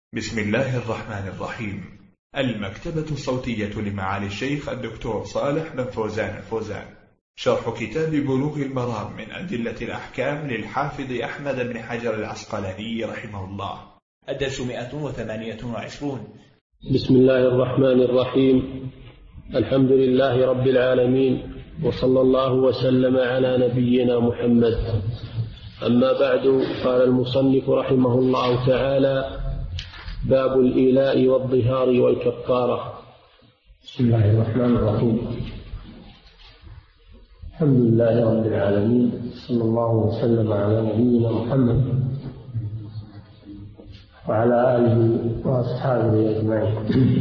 بسم الله الرحمن الرحيم. المكتبة الصوتية لمعالي الشيخ الدكتور صالح بن فوزان الفوزان، شرح كتاب بلوغ المرام من أدلة الأحكام للحافظ أحمد بن حجر العسقلاني رحمه الله. الدرس 128. بسم الله الرحمن الرحيم. الحمد لله رب العالمين، وصلى الله وسلم على نبينا محمد. أما بعد، قال المصنف رحمه الله تعالى: باب الإيلاء والظهار والكفارة. بسم الله الرحمن الرحيم. الحمد لله رب العالمين، صلى الله وسلم على نبينا محمد وعلى آله وأصحابه أجمعين.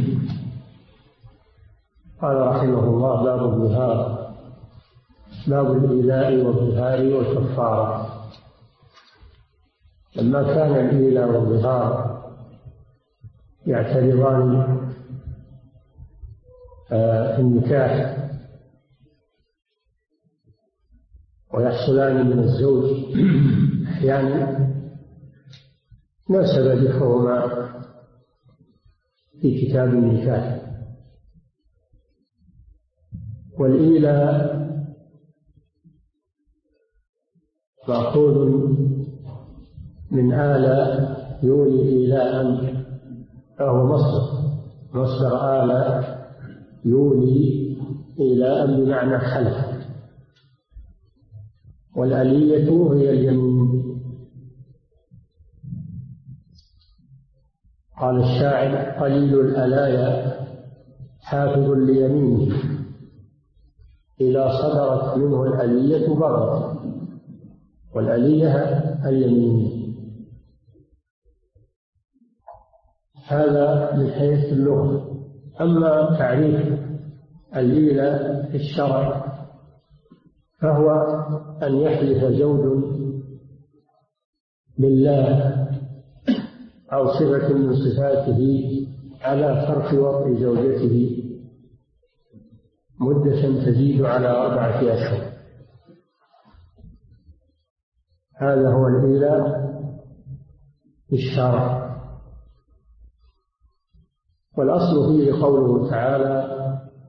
قال رحمه الله: باب الظهار، باب الإيلاء والظهار والكفارة. لما كان الإيلاء والظهار يعترضان في النكاح ويحصلان من الزوج أحيانا، ناسب ذكرهما في كتاب النكاح. والإيلاء مأخوذ من آلة يولي إيلاء، فهو مصدر آلة يولي إيلاء بمعنى حلف. والآلية هي اليمين. قال الشاعر: قليل الآلايا حافظ ليمينه، إذا صدرت منه الآلية بغت. والآلية اليمين. هذا من حيث اللغة. أما تعريف الإيلاء في الشرع فهو أن يحلف زوج بالله أو صفة من صفاته على ترك وطء زوجته مدة تزيد على 4 أشهر. هذا هو الإيلاء في الشرع. والأصل فيه قوله تعالى: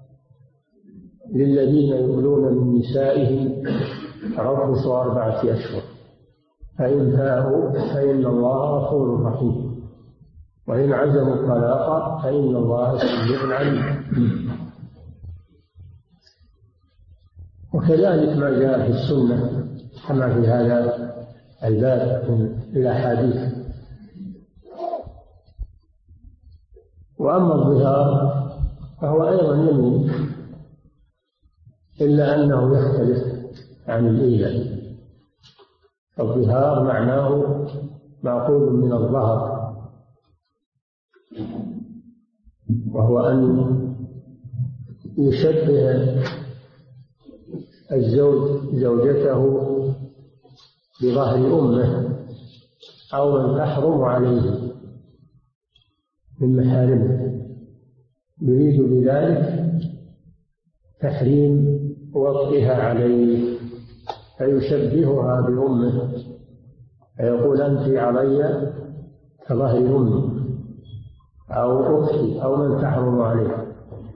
للذين يؤلون من نسائهم تربص 4 أشهر، فإن فاءوا فإن الله غفور رحيم، وإن عزموا الطلاق فإن الله سميع عليم. وكذلك ما جاء في السنة كما في هذا الباب من الأحاديث. وأما الظهار فهو أيضا يمين، إلا أنه يختلف عن الإيلاء. الظهار معناه مأخوذ من الظهر، وهو أن يشبه الزوج زوجته بظهر أمه أو من تحرم عليه من محارمه، يريد بذلك تحريم وطئها عليه، فيشبهها بأمه، فيقول: أنت علي كظهر أمي أو أختي أو من تحرم عليه.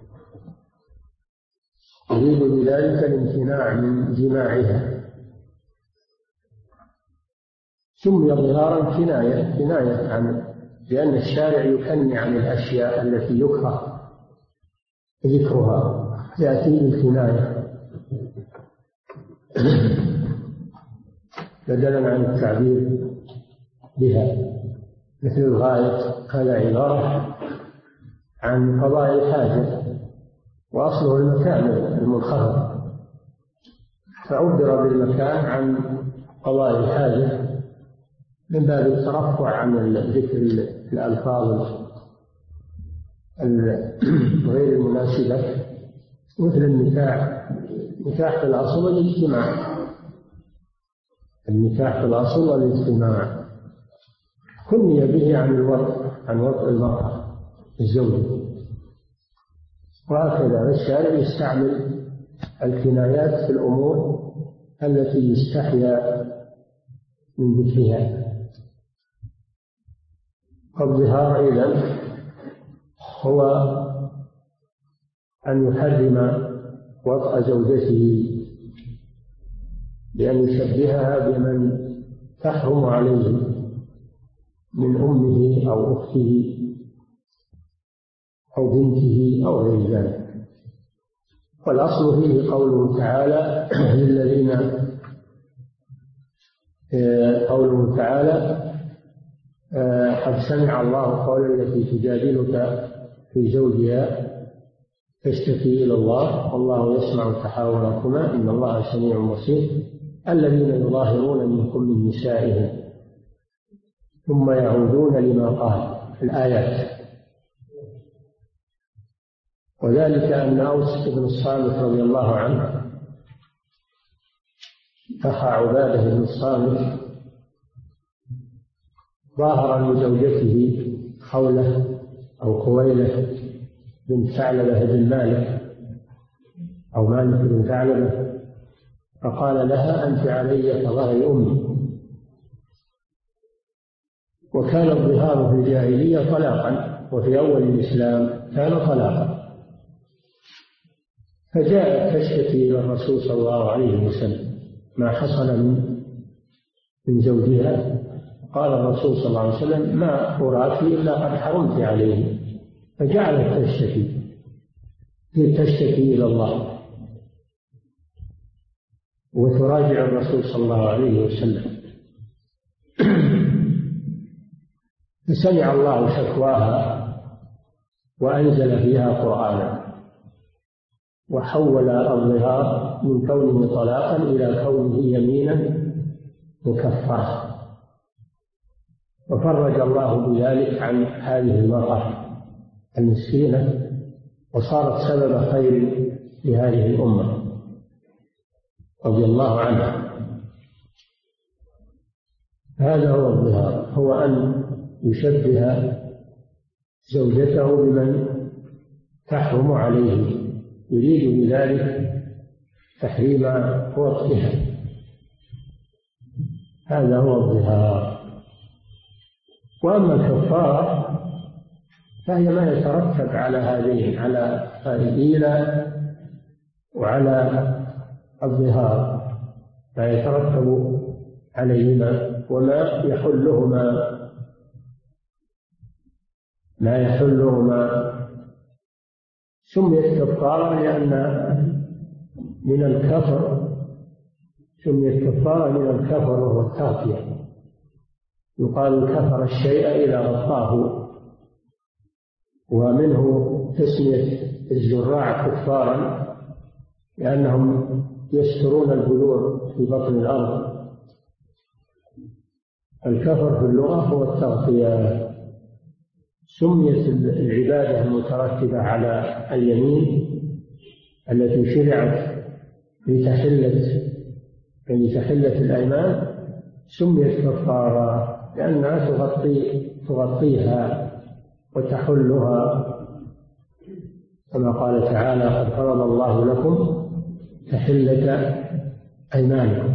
يريد بذلك الامتناع من جماعها. سمي ظهارا كناية عن، لأن الشارع يكني عن الأشياء التي يكره ذكرها، يأتي بالكناية بدلا عن التعبير بها. مثل الغاية، هذا عبارة عن قضاء الحاجة، وأصله المكان المنخفض، فعبر بالمكان عن قضاء الحاجة من باب الترفع عن ذكر الألفاظ غير المناسبة، مثل النكاح. النكاح في الأصل والاجتماع، النكاح في الأصل والاجتماع كني به عن وطء المرأة الزوجة. وهكذا الشارع يستعمل الكنايات في الأمور التي يستحيا من ذكرها. الظهار إذن هو أن يحرم وطأ زوجته بأن يشبهها بمن تحرم عليه من أمه أو أخته أو بنته أو غير ذلك. والأصل فيه قوله تعالى قوله تعالى قد سمع الله قول التي تجادلك في زوجها تشتكي إلى الله والله يسمع تحاوركما إن الله سميع بصير. الذين يظاهرون منكم من نسائهم ثم يعودون لما قال في الآيات. وذلك أن أوس بن الصامت رضي الله عنه أخا عبادة بن الصامت ظاهر لزوجته خولة أو خويلة بنت ثعلبة بن مالك أو مالك بن ثعلبة، فقال لها أنت علي كظهر أمي. وكان الظهار في الجاهلية طلاقا، وفي أول الإسلام كان طلاقا. فجاءت تشتكي إلى الرسول صلى الله عليه وسلم ما حصل من زوجها. قال الرسول صلى الله عليه وسلم ما أراك إلا قد حرمت عليه. فجعلت تشتكي إلى الله وتراجع الرسول صلى الله عليه وسلم. فسمع الله شكواها وأنزل فيها قرآنا وحول الظهار من كونه طلاقا إلى كونه يمينا مكفرة. وفرج الله بذلك عن هذه المرأة المسكينة وصارت سبب خير لهذه الأمة رضي الله عنها. هذا هو الظهار، هو أن يشبه زوجته بمن تحرم عليه، يريد بذلك تحريم وطئها. هذا هو الظهار. وأما الكفارة فهي ما يترتب على هذين، على الإيلاء وعلى الظهار، ما يترتب عليهما وما يحلهما سميت كفارة لأن من الكفر، سميت كفارة من الكفر وهو التغطية. يقال كفر الشيء إذا غطاه. ومنه تسمية الزراع كفارا لأنهم يسترون البذور في بطن الأرض. الكفر في اللغة هو التغطية. سميت العبادة المترتبة على اليمين التي شرعت لتحلة الأيمان سميت كفارة لأنها تغطيها وتحلها، كما قال تعالى قد فرض الله لكم تحلة أيمانكم.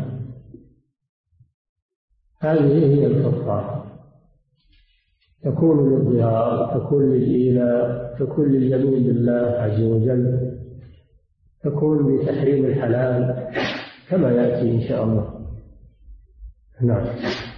هذه هي الكفارة، تكون للظهار، تكون للإيلاء، تكون لليمين بالله عز وجل، تكون لتحريم الحلال كما يأتي إن شاء الله. نعم.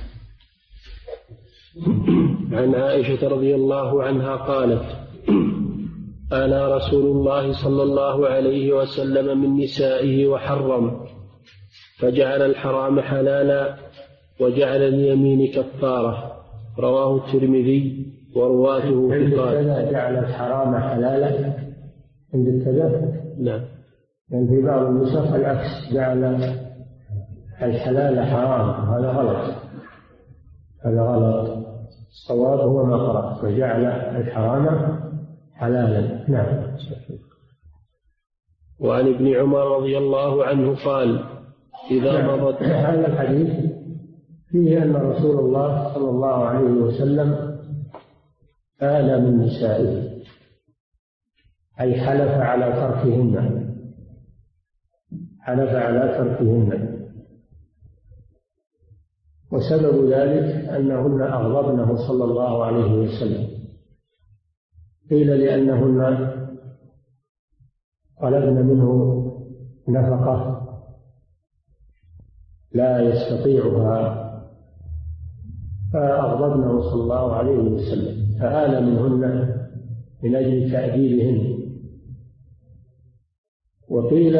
عن عائشة رضي الله عنها قالت آلى رسول الله صلى الله عليه وسلم من نسائه وحرم، فجعل الحرام حلالا وجعل اليمين كفارة. رواه الترمذي ورواته ثقات. جعل الحرام حلالا عند الكذا. نعم. يعني في بعض النسخ العكس، جعل الحلال حرام. هذا غلط، هذا غلط. الصواب هو ما قرأت، وجعل الحرام حلالا. نعم. وعن ابن عمر رضي الله عنه قال إذا مضت. هذا الحديث فيه أن رسول الله صلى الله عليه وسلم آل من نسائه، أي حلف على تركهن، حلف على تركهن. وسبب ذلك أنهن أغضبنه صلى الله عليه وسلم. قيل لأنهن طلبن منه نفقة لا يستطيعها فأغضبنه صلى الله عليه وسلم فآل منهن من أجل تأديبهن. وقيل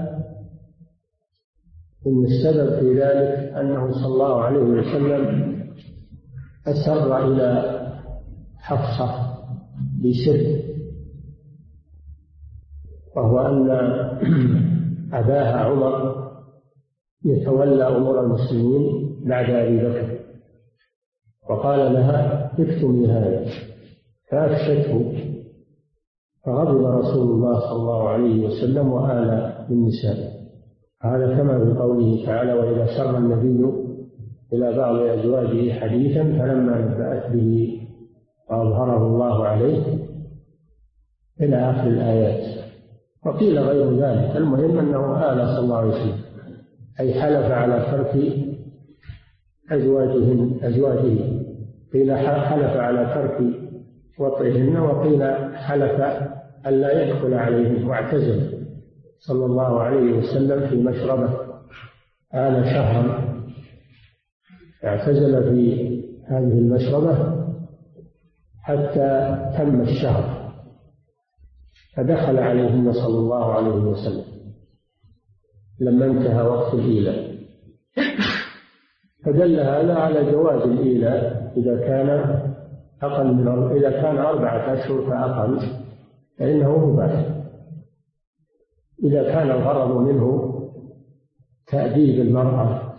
إن السبب في ذلك أنه صلى الله عليه وسلم أسر إلى حفصة بسر، وهو أن أباها عمر يتولى أمور المسلمين بعد أبي بكر، وقال لها اكتمي هذا فأفشته، فغضب رسول الله صلى الله عليه وسلم وآل بالنساء. هذا كما في قوله تعالى: وإذا سر النبي إلى بعض أزواجه حديثا فلما نبأت به وأظهره الله عليه إلى آخر الآيات. وقيل غير ذلك. المهم أنه آل صلى الله عليه وسلم، أي حلف على ترك أزواجه. قيل حلف على ترك وطئهن، وقيل حلف ألا يدخل عليهم، واعتزل صلى الله عليه وسلم في مشربه آل شهرا، اعتزل في هذه المشربة حتى تم الشهر، فدخل عليهن صلى الله عليه وسلم لما انتهى وقت الإيلاء. فدل هذا على جواز الإيلاء إذا كان 4 أشهر فأقل فإنه مباح. إذا كان الغرض منه تأديب المرأة،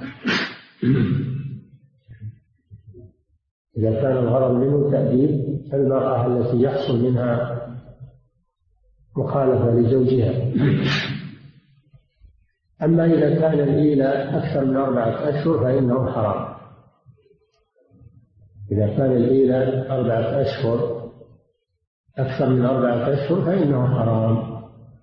إذا كان الغرض منه تأديب المرأة التي يحصل منها مخالفة لزوجها. أما إذا كان الإيلاء أكثر من 4 أشهر فإنه حرام. إذا كان الإيلاء 4 أشهر أكثر من 4 أشهر فإنه حرام.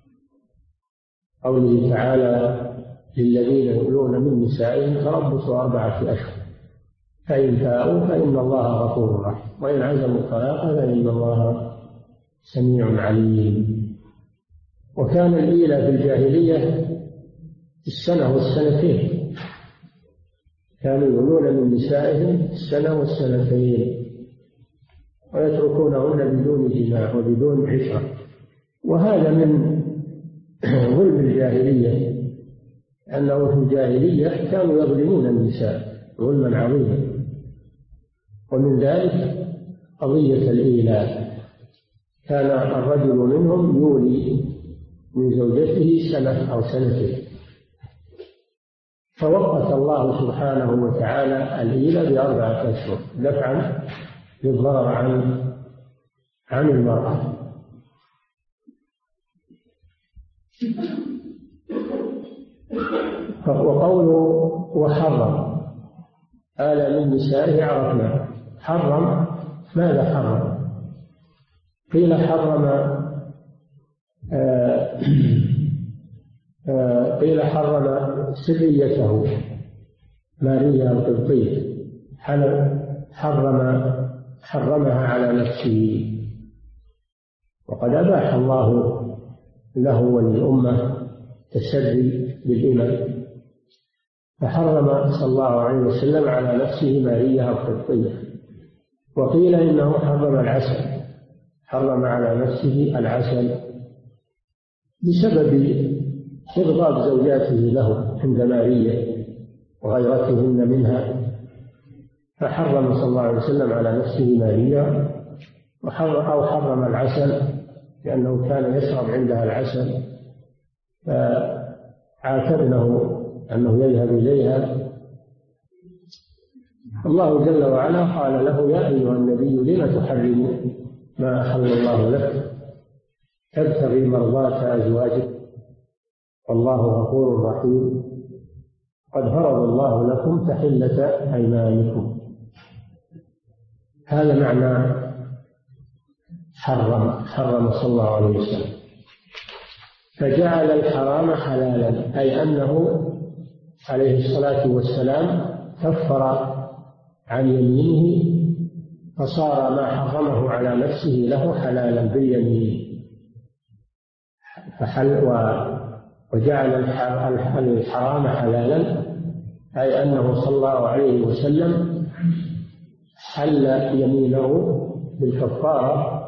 قوله تعالى: للذين يؤلون من نسائهم تربص 4 أشهر فإن فاءوا فإن الله غفور رحيم وإن عزموا الطلاق فإن الله سميع عليم. وكان الإيلاء في الجاهلية 1 والسنتين، كانوا يؤلون من نسائهم 1 والسنتين ويتركونهن بدون جماع وبدون عشرة. وهذا من ظلم الجاهلية، أنه في الجاهلية كانوا يظلمون النساء ظلما عظيما. ومن ذلك قضية الإيلاء، كان الرجل منهم يولي من زوجته 1 أو 2 سنين، فوقت الله سبحانه وتعالى الإيلاء ب4 أشهر دفعا للضرر عن المرأة. وقوله وحرم آل من نسائه عرفنا. حرم ماذا حرم؟ قيل حرم سريته ماريا القبطية، حرمها على نفسه، وقد أباح الله له وللأمة تسري بالإمام، فحرم صلى الله عليه وسلم على نفسه ماريا القبطية. وقيل إنه حرم العسل، حرم على نفسه العسل بسبب إغضاب زوجاته له عند ماريا وغيرتهن منها، فحرم صلى الله عليه وسلم على نفسه ماريا، أو حرم العسل لأنه كان يشرب عندها العسل، فعاتبنه أنه يذهب إليها. الله جل وعلا قال له: يا أيها النبي لم تحرم ما أحل الله لك تبتغي مرضاة أزواجك والله غفور رحيم قد فرض الله لكم تحلة أيمانكم. هذا معنى حرم صلى الله عليه وسلم، فجعل الحرام حلالا، أي أنه عليه الصلاة والسلام كفر عن يمينه فصار ما حرمه على نفسه له حلالا باليمين، وجعل الحرام حلالا، أي أنه صلى الله عليه وسلم حل يمينه بالكفارة،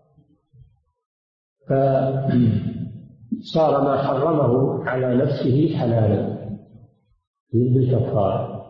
فصار ما حرمه على نفسه حلالا بالكفارة،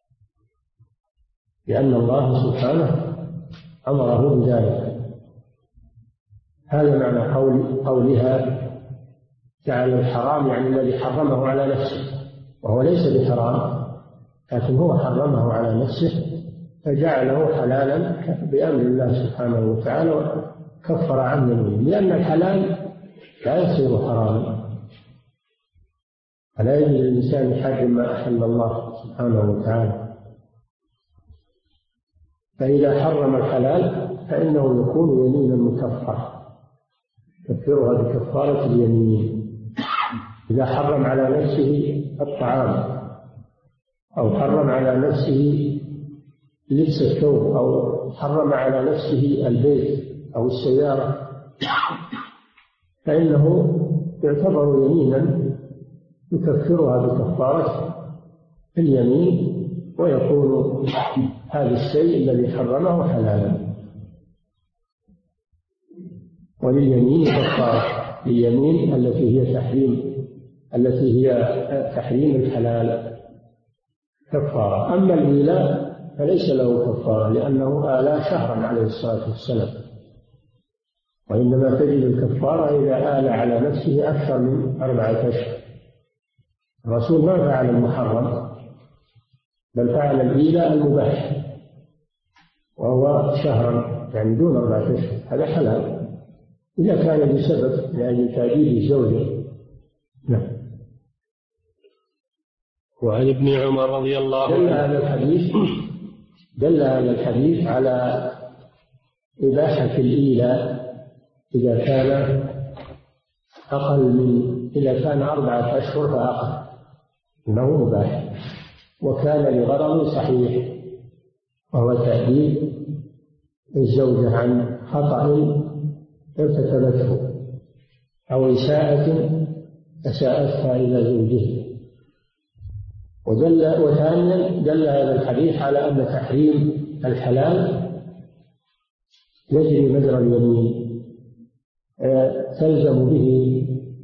لأن الله سبحانه أمره بذلك. هذا معنى قولها جعل الحرام، يعني الذي حرمه على نفسه، وهو ليس بحرام لكن هو حرمه على نفسه فجعله حلالا بأمر الله سبحانه وتعالى وكفر عن يمينه، لأن الحلال لا يصير حراما، فلا يجوز للإنسان يحرم ما أحل الله سبحانه وتعالى. فإذا حرم الحلال فإنه يكون يمينا مكفرة يكفرها بكفارة اليمين. إذا حرم على نفسه الطعام، أو حرم على نفسه لبس الثوب، أو حرم على نفسه البيت أو السيارة، فإنه يعتبر يمينا يكفرها بكفارة اليمين، ويكون هذا الشيء الذي حرمه حلالا. ولليمين كفارة، اليمين التي هي تحريم الحلال كفارة. أما الإيلاء فليس له كفارة، لأنه آلى شهرا عليه الصلاة والسلام، وإنما تجد الكفارة إذا آلى على نفسه أكثر من 4 أشهر. الرسول ما فعل المحرم بل فعل الإيلاء المباح، وهو شهرا يعني دون 4 أشهر، هذا حلال إذا كان بسبب لأجل تأديب الزوجة. نعم. وعن ابن عمر رضي الله عنه دل هذا الحديث على إباحة الإيلاء إذا كان إذا كان 4 أشهر فأقل، إنه مباح، وكان لغرض صحيح، وهو تأديب الزوجة عن خطأ ارتكبته أو إساءة أساءتها إلى زوجه. وثانيا دل هذا الحديث على أن تحريم الحلال يجري مجرى اليمين، تلزم به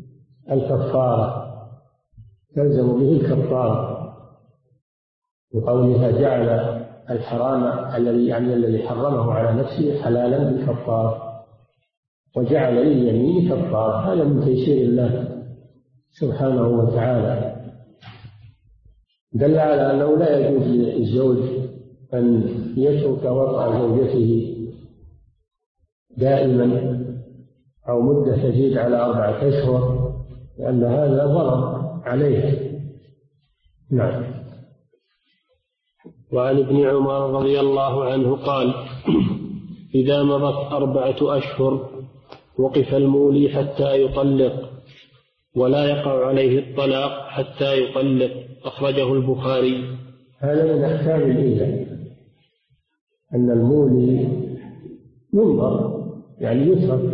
الكفارة بقولها جعل الحرام الذي حرمه على نفسه حلالا بالكفارة، وجعل لليمين كفارة. هذا من تيسير الله سبحانه وتعالى. دل على أنه لا يجوز للزوج أن يترك وطأ زوجته دائما أو مدة تزيد على 4 أشهر، لأن هذا ضرر عليه. نعم. وعن ابن عمر رضي الله عنه قال: إذا مضت 4 أشهر وقف المولي حتى يطلق، ولا يقع عليه الطلاق حتى يطلق. أخرجه البخاري. هذا من أحكام الإيلاء، أن المولي ينظر يعني يترك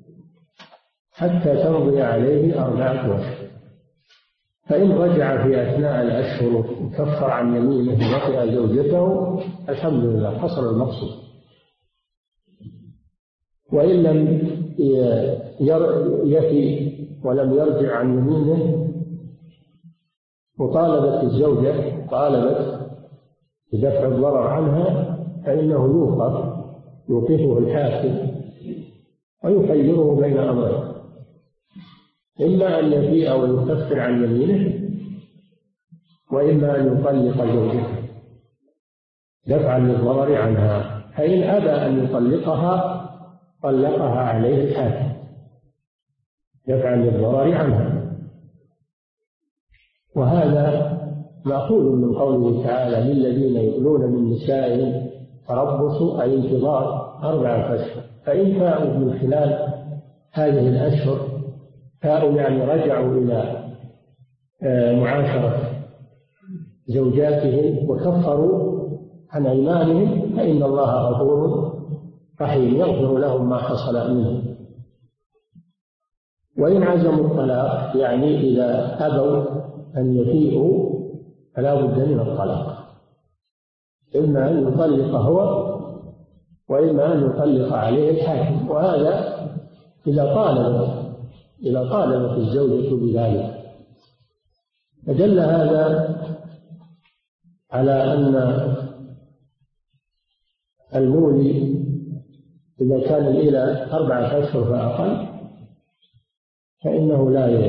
حتى تمضي عليه 4 أشهر، فإن رجع في أثناء الأشهر وكفر عن يمينه وطئ زوجته الحمد لله حصل المقصود. وإن لم يفي ولم يرجع عن يمينه وطالبت الزوجة بدفع الضرر عنها، فإنه يوقفه الحاكم ويخيره بين أمرين: إما أن يفيء ويكفر عن يمينه، وإما أن يطلق زوجته دفعا للضرر عنها. فإن أبى أن يطلقها طلقها عليه الحاكم دفعا للضرر عنها. وهذا مأخوذ من قوله تعالى: للذين يؤلون من نسائهم تربص أي انتظار 4 أشهر، فإن فاءوا من خلال هذه الأشهر، فاءوا يعني رجعوا إلى معاشرة زوجاتهم عن أيمانهم فإن الله غفور رحيم يغفر لهم ما حصل منهم. وإن عزموا الطلاق يعني إذا أبوا أن يفيئوا فلا بد من الطلاق، إما أن يطلق هو وإما أن يطلق عليه الحاكم، وهذا إذا طالبت الزوجة بذلك. فدل هذا على أن المولي إذا كان إلى 4 أشهر فأقل فإنه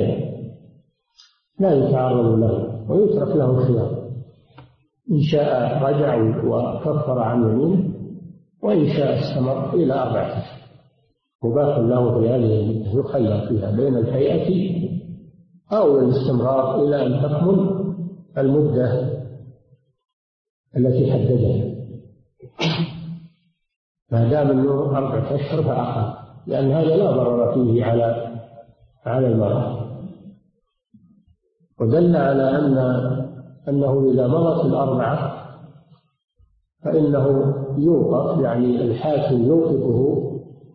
لا يتعرض له ويترك له الخيار، إن شاء رجع وكفر عن يمينه، وإن شاء استمر إلى 4 أشهر مباح له في هذه يخير فيها بين الهيئة أو الاستمرار إلى أن تكمل المدة التي حددها، ما دام أنه 4 أشهر فأقل، لأن هذا لا ضرر فيه على المرأة. ودل على أنه إذا مضت 4 فإنه يوقف، يعني الحاكم يوقفه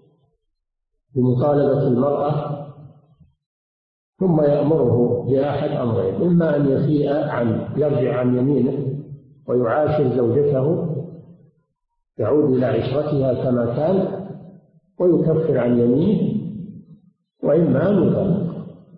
بمطالبة المرأة ثم يأمره بأحد أمرين: إما أن يرجع عن يمينه ويعاشر زوجته، يعود إلى عشرتها كما كان ويكفر عن يمينه، وإما أن يطلق.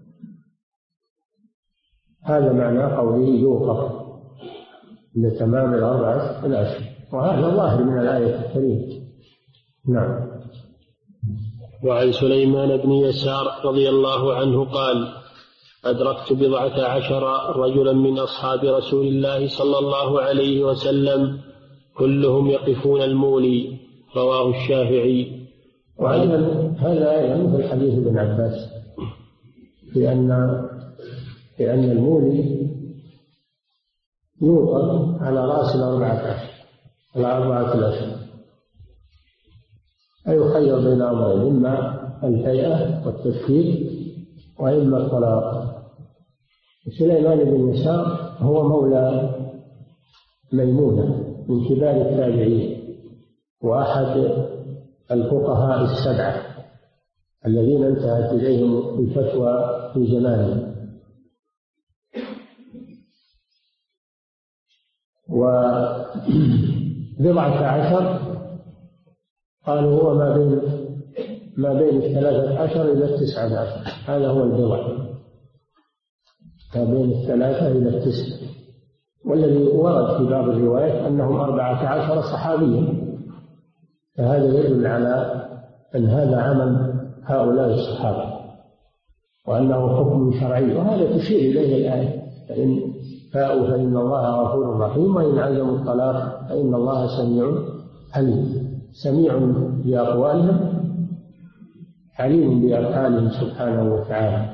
هذا معنى قوله يوقف لتمام 4 أشهر، وهذا ظاهر من الآية الكريمة. نعم. وعن سليمان بن يسار رضي الله عنه قال: أدركت 14 رجلا من أصحاب رسول الله صلى الله عليه وسلم كلهم يقفون المولي. رواه الشافعي. هذا أيضا مثل حديث ابن عباس لأن المولي يوقف على رأس 4 أشهر، على 4 أشهر، أيخير بين أمرين: إما الهيئة والتفكير وإما الطلاق. سليمان بن يسار هو مولى ميمونة من كبار التابعين، وأحد الفقهاء ال7 الذين انتهت إليهم الفتوى في زمانه. و14 قالوا هو ما بين 13 إلى 19، هذا هو البضع، ما بين 3 إلى 9. والذي ورد في بعض الروايات أنهم 14 صحابيا، فهذا يدل على أن هذا عمل هؤلاء الصحابة وأنه حكم شرعي، وهذا تشير إليه الآية: فإن فاءوا فإن الله غفور رحيم، وإن عزموا الطلاق فإن الله سميع عليم. سميع بأقوالهم عليم بأفعالهم سبحانه وتعالى.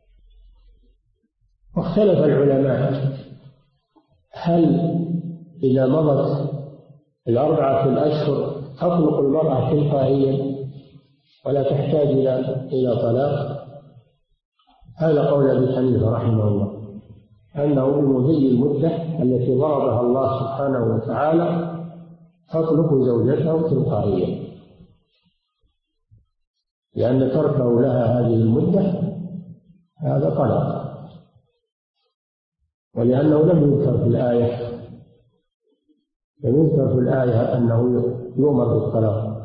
واختلف العلماء: هل إذا مضت 4 أشهر تطلق المرأة تلقائيا ولا تحتاج إلى طلاق؟ هذا قول أبي حنيفة رحمه الله، أنه بمضي المدة التي ضربها الله سبحانه وتعالى تطلق زوجته تلقائيا، لأن تركه لها هذه المدة هذا طلاق، ولأنه لم يذكر في الآية أنه يؤمر بالطلاق،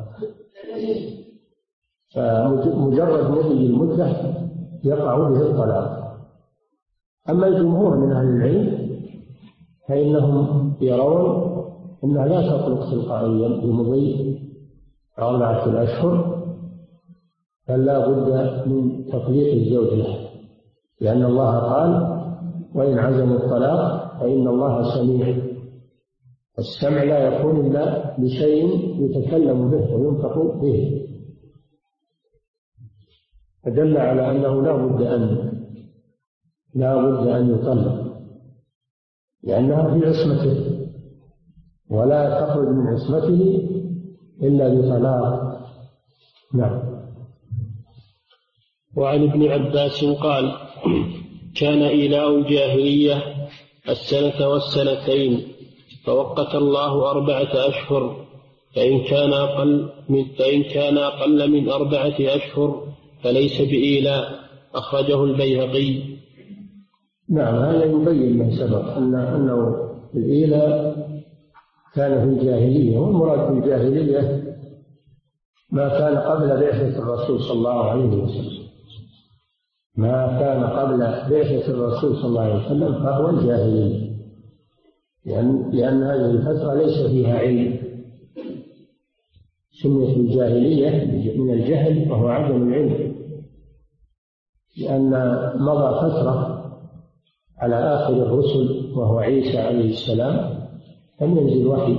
فمجرد مضي المدة يقع به الطلاق. أما الجمهور من أهل العلم فإنهم يرون أنها لا تطلق تلقائيا بمضي 4 أشهر، بل لا بد من تطليق الزوج لها، لأن الله قال: وإن عزموا الطلاق فإن الله سميع، والسمع لا يكون إلا بشيء يتكلم به وينطق به، فدل على أنه لا بد أن يطلق، لأنها في عصمته ولا تخرج من عصمته إلا بطلاق. نعم. وعن ابن عباس قال: كان إيلاء الجاهلية 1 والسنتين فوقت الله 4 أشهر، فإن كان أقل من 4 أشهر فليس بإيلاء. أخرجه البيهقي. نعم، هذا يبين ما سبق أنه الإيلاء كان في الجاهلية، والمراد بالجاهلية ما كان قبل بعثة الرسول صلى الله عليه وسلم. ما كان قبل بعثة الرسول صلى الله عليه وسلم فهو الجاهلية، لأن هذه الفترة ليس فيها علم. سميت الجاهلية من الجهل وهو عدم العلم، لأن مضى فترة على آخر الرسل وهو عيسى عليه السلام لم ينزل وحي،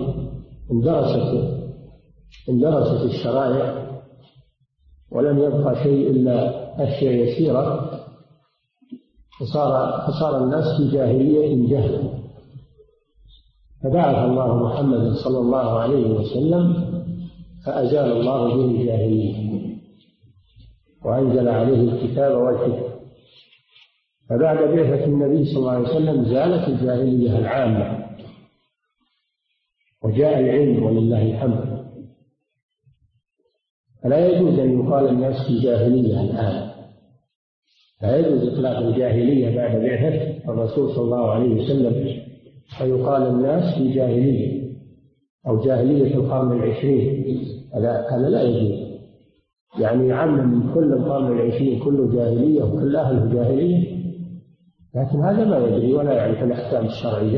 اندرست الشرائع ولم يبقى شيء إلا أشياء يسيرة، فصار الناس في جاهلية جهل. فبعث الله محمد صلى الله عليه وسلم فأزال الله به الجاهلية وأنزل عليه الكتاب والحكمة. فبعد بعثة النبي صلى الله عليه وسلم زالت الجاهلية العامة وجاء العلم ولله الحمد. فلا يجوز أن يقال الناس في جاهلية الآن، لا يجوز إطلاق الجاهلية بعد بعثة الرسول صلى الله عليه وسلم فيقال الناس في جاهلية أو جاهلية القرن 20. هذا لا يجوز، يعني يعمم من كل القرن 20 كله جاهلية وكل أهله جاهلية، لكن هذا ما يدري ولا يعرف الأحكام الشرعية،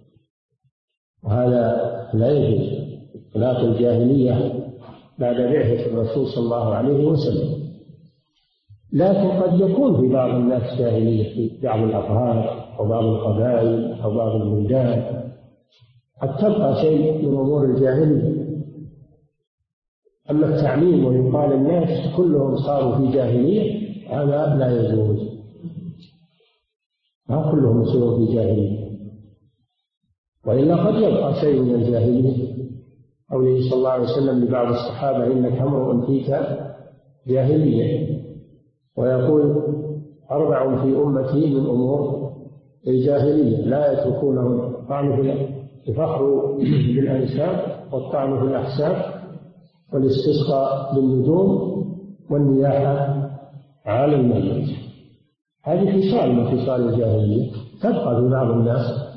وهذا لا يجوز إطلاق الجاهلية بعد بعثة الرسول صلى الله عليه وسلم. لكن قد يكون في بعض الناس جاهلية في بعض الأفراد أو بعض القبائل أو بعض البلدان، قد تبقى شيء من أمور الجاهلية. أما التعميم ويقال الناس كلهم صاروا في جاهلية هذا لا يجوز، ما كلهم يصيرون في جاهلية، وإلا قد يبقى شيء من الجاهلية. قوله صلى الله عليه وسلم لبعض الصحابة إنك امرؤ فيك جاهلية، ويقول 4 في أمتي من أمور الجاهلية لا يتركونه: الطعن في الفخر بالأنساب، والطعن في الأحساب، والاستسقاء بالنجوم، والنياحة على الميت. هذه خصال من خصال الجاهلية تبقى في بعض الناس.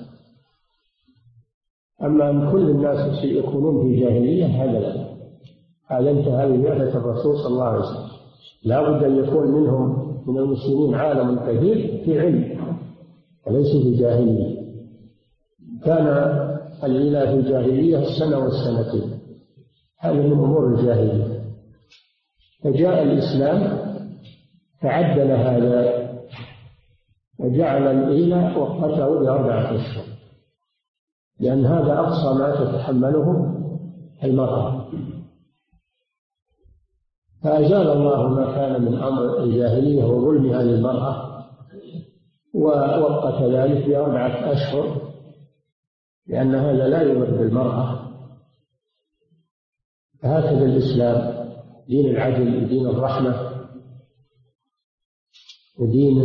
أما أن كل الناس يكونون في جاهلية هذا لا، هذا انتهى ببعثة الرسول صلى الله عليه وسلم. لا بد أن يكون منهم من المسلمين عالم كثير في علم وليسوا في جاهلية. كان الإله في الجاهلية 1 والسنتين، هذا من أمور الجاهلية. فجاء الإسلام فعدل هذا وجعل الإله وقته ب4 أشهر، لأن هذا أقصى ما تتحمله المرأة. فأزال الله ما كان من أمر الجاهلية وظلمها للمرأة، ووقت ذلك ب4 أشهر، لأن هذا لا يضر بالمرأة. فهكذا الإسلام دين العدل ودين الرحمة ودين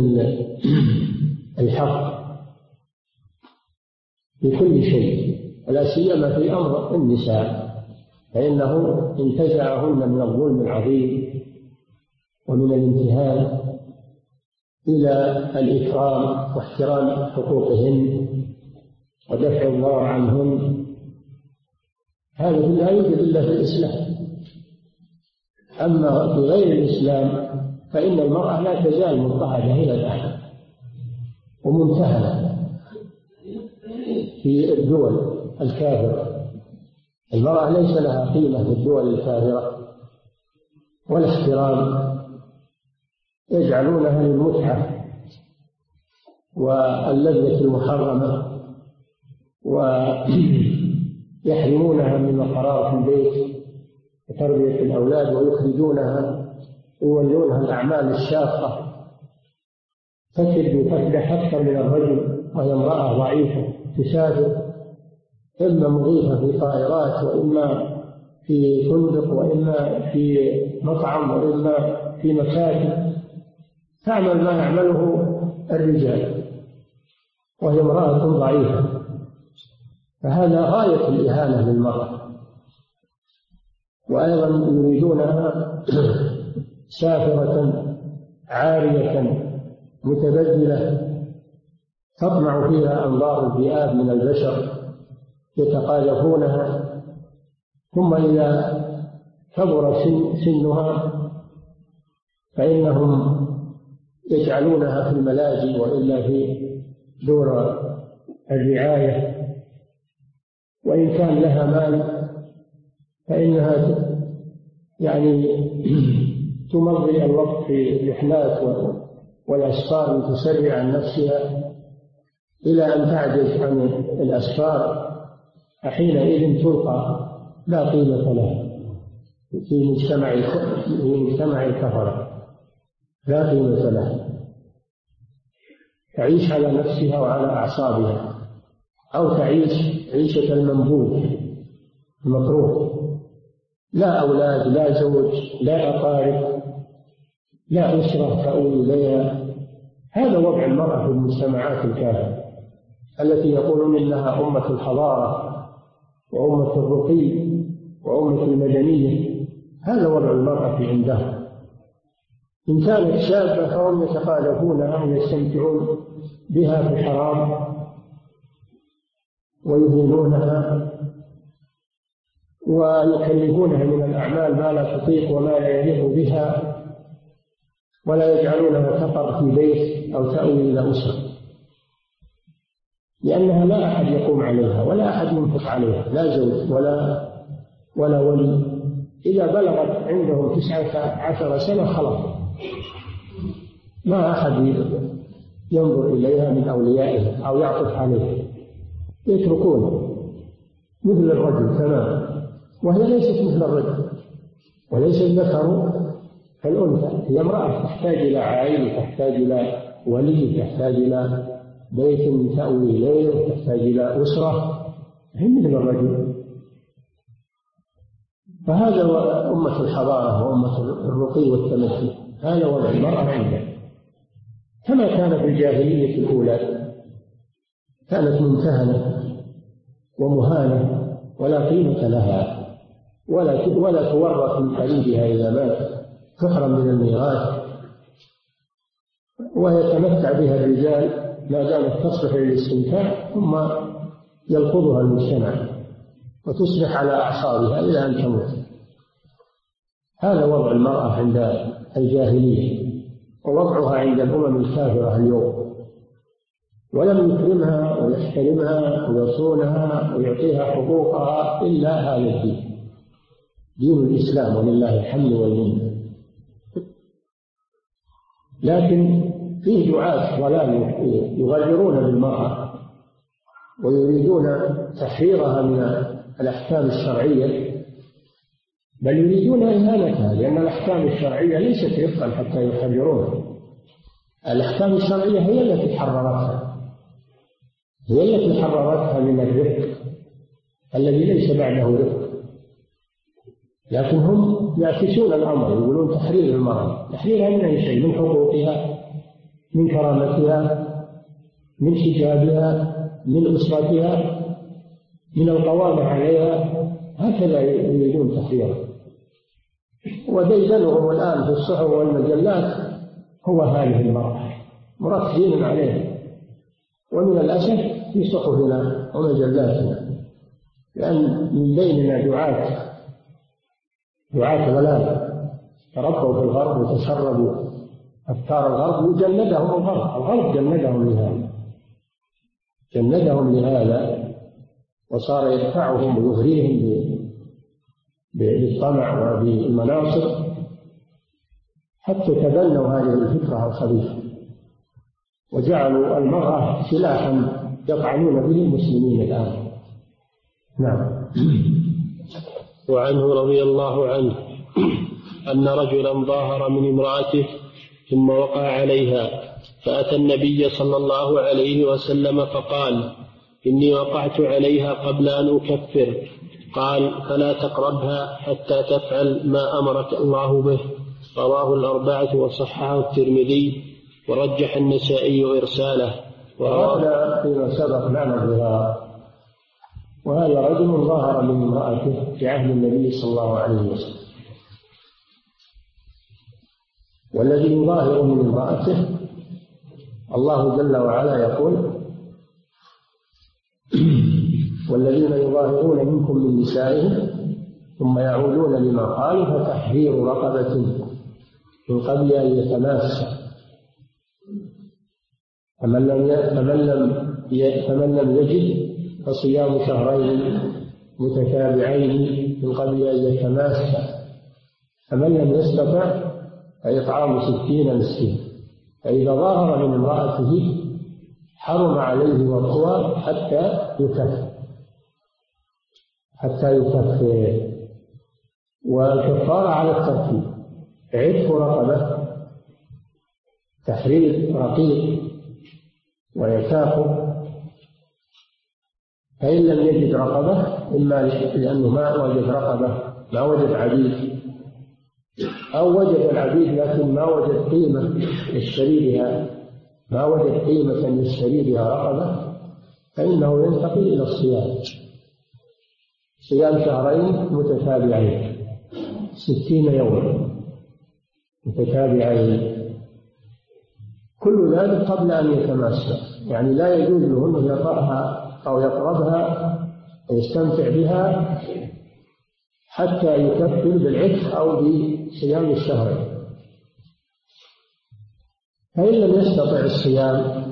الحق في كل شيء، ولا سيما في أمر النساء، فإنه انتزعهن من الظلم العظيم ومن الامتهان إلى الإكرام واحترام حقوقهن ودفع الضرر عنهن. هذا لا يوجد إلا في الإسلام. أما في غير الإسلام فإن المرأة لا تزال مضطهدة إلى الآن وممتهنة في الدول الكافرة. المرأة ليس لها قيمة في الدول الكافرة ولا احترام، يجعلونها للمتعة واللذة المحرمة، ويحرمونها من القرار في البيت وتربية الأولاد، ويخرجونها ويولونها الأعمال الشاقة، تكدح أكثر من الرجل، وهي امرأة ضعيفة تسافر إما مضيفة في طائرات، وإما في فندق، وإما في مطعم، وإما في مكاتب، تعمل ما يعمله الرجال وهي امرأة ضعيفة. فهذا غاية الإهانة للمرأة. وأيضا يريدونها سافرة عارية متبذلة تطمع فيها أنظار الذئاب من البشر يتقاذفونها، ثم إذا كبر سنها فإنهم يجعلونها في الملاجئ وإلا في دور الرعاية، وإن كان لها مال فإنها تمضي الوقت في الرحلات والأسفار لتسرع عن نفسها إلى أن تعجز عن الأسفار، فحينئذ تلقى لا قيمة لها في مجتمع الكفرة، لا قيمة لها، تعيش على نفسها وعلى أعصابها، أو تعيش عيشة المنبوذ المكروه، لا أولاد، لا زوج، لا أقارب، لا أسرة تأوي إليها. هذا وضع المرأة في المجتمعات الكافرة التي يقولون إنها أمة الحضارة وأمة الرقي وأمة المدنية. هذا وضع المرأة عندها. إن كانت شابة فهم يتخالفونها ويستمتعون بها في الحرام ويهينونها ويكلفونها من الأعمال ما لا تطيق وما لا يليق بها، ولا يجعلونها تقر في بيت أو تأوي إلى أسرة، لأنها لا أحد يقوم عليها ولا أحد ينفق عليها، لا زوج ولا ولي. إذا بلغت عندهم 19 سنة خلاص ما أحد ينظر إليها من أوليائها أو يعطف عليها، يتركونه مثل الرجل تماما، وهي ليست مثل الرجل وليس الذكر كالأنثى. هي امرأة تحتاج إلى عائلة، تحتاج إلى ولي، تحتاج إلى بيت تأوي إليه، تحتاج إلى أسرة، هي مثل الرجل. فهذا أمة الحضارة وأمة الرقي والتمثل، هذا وضع المرأة عندها. كما كان في الجاهلية الأولى، كانت ممتهنة ومهانة ولا قيمة لها، ولا تورث من قريبها إذا مات، تحرم من الميراث، ويتمتع بها الرجال ما دامت تصلح للاستمتاع، ثم يلفظها المجتمع وتصبح على أعصابها إلى أن تموت. هذا وضع المرأة عند الجاهلية ووضعها عند الأمم الكافرة اليوم، ولم يكرمها ويحترمها ويصونها ويعطيها حقوقها إلا هذا الدين، دين الإسلام، ولله الحمد والمنة. لكن فيه دعاة ضلال يغررون بالمرأة ويريدون تحريرها من الأحكام الشرعية، بل يريدون إهانتها، لأن الأحكام الشرعية ليست رفقا حتى يحررونها. الأحكام الشرعية هي التي حررتها، هي التي حررتها من الرفق الذي ليس بعده رفق. لكن هم يعكسون الأمر، يقولون تحرير المرأة، تحريرها من أي شيء، من حقوقها، من كرامتها، من حجابها، من أسرتها، من القوام عليها، هكذا يريدون تحريرها. وديدنهم الآن في الصحف والمجلات هو هذه المرأة، مركزين عليها، ومن الأسف في صحفنا ومجلاتنا، لأن من بيننا دعاة ضلال تربوا في الغرب وتشربوا أفكار الغرب، وجندهم الغرب جندهم لهذا وصار يدفعهم ويغريهم بالطمع وبالمناصب حتى تبنوا هذه الفكرة الخبيثة وجعلوا المرأة سلاحا يطعنون به المسلمين الآن. نعم. وعنه رضي الله عنه أن رجلا ظاهر من امرأته ثم وقع عليها، فأتى النبي صلى الله عليه وسلم فقال: إني وقعت عليها قبل أن أكفر. قال: فلا تقربها حتى تفعل ما أمرك الله به. رواه الأربعة وصححه الترمذي ورجح النسائي إرساله. وهذا فيما سبق معنى الظهار، وهذا رجل ظاهر من امرأته في عهد النبي صلى الله عليه وسلم. والذي يظاهر من امرأته الله جل وعلا يقول: والذين يظاهرون منكم من نسائهم ثم يعودون لما قالوا فتحرير رقبة من قبل أن يتماسا، فمن لم يجد فصيام شهرين متتابعين من قبل أن يتماسا، فمن لم يستطع فإطعام 60 مسكين. فإذا ظاهر من امرأته حرم عليه وطوى حتى يكفر. والكفارة على الترتيب: عتق رقبة، تحرير رقيق، ويتاق. فإن لم يجد رقبة، إما لأنه ما وجد رقبة، ما وجد عبيد، أو وجد العبيد لكن ما وجد قيمة يشتري بها رقبة، فإنه ينتقل إلى الصيام، صيام شهرين متتابعين 60 يوما متتابعين، كل ذلك قبل أن يتماسا. يعني لا يجوز له أنه يطأها أو يقربها ويستمتع بها حتى يكفر بالعتق أو بصيام الشهرين. فإن لم يستطع الصيام،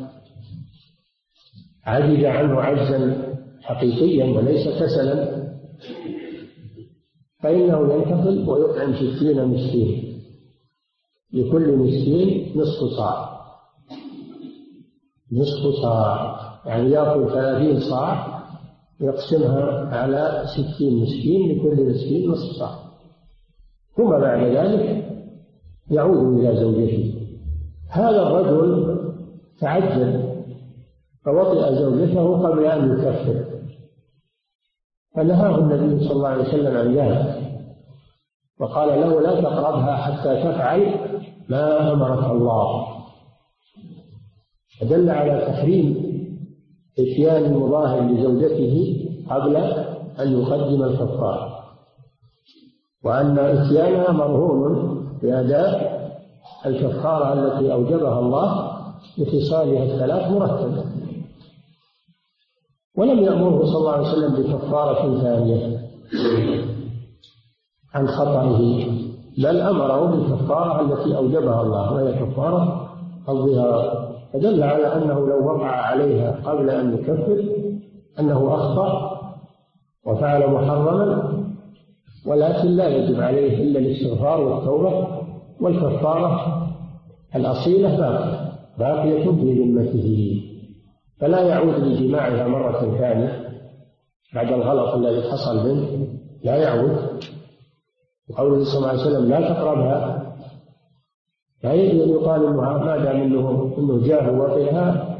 عجز عنه عجزا حقيقيا وليس كسلا، فإنه ينتقل ويطعم 60 مسكين، لكل مسكين نصف صاع، يعني يأخذ 30 صاع يقسمها على 60 مسكين، لكل مسكين نصف صاع. ثم بعد ذلك يعود إلى زوجته. هذا الرجل تعجل فوطئ زوجته قبل أن يكفر، فنهاه النبي صلى الله عليه وسلم عن ذلك، وقال له: لا تقربها حتى تفعل ما أمرك الله. فدل على تحريم إتيان المظاهر لزوجته قبل أن يقدم الكفارة، وأن إتيانها مرهون بأداء الكفارة التي أوجبها الله بخصالها الثلاث مرتبة. ولم يأمره صلى الله عليه وسلم بكفارة ثانية عن خطئه، بل أمره بالكفارة التي أوجبها الله، وهي كفارة الظهار. فدل على أنه لو وقع عليها قبل أن يكفر أنه أخطأ وفعل محرما، ولكن لا يجب عليه إلا الاستغفار والتوبة، والكفارة الأصيلة باقية في ذمته، فلا يعود لجماعها مرة ثانية بعد الغلط الذي حصل منه، لا يعود. وقوله صلى الله عليه وسلم: لا تقربها، لا يقال إنها ما دام إنه جاه وطئها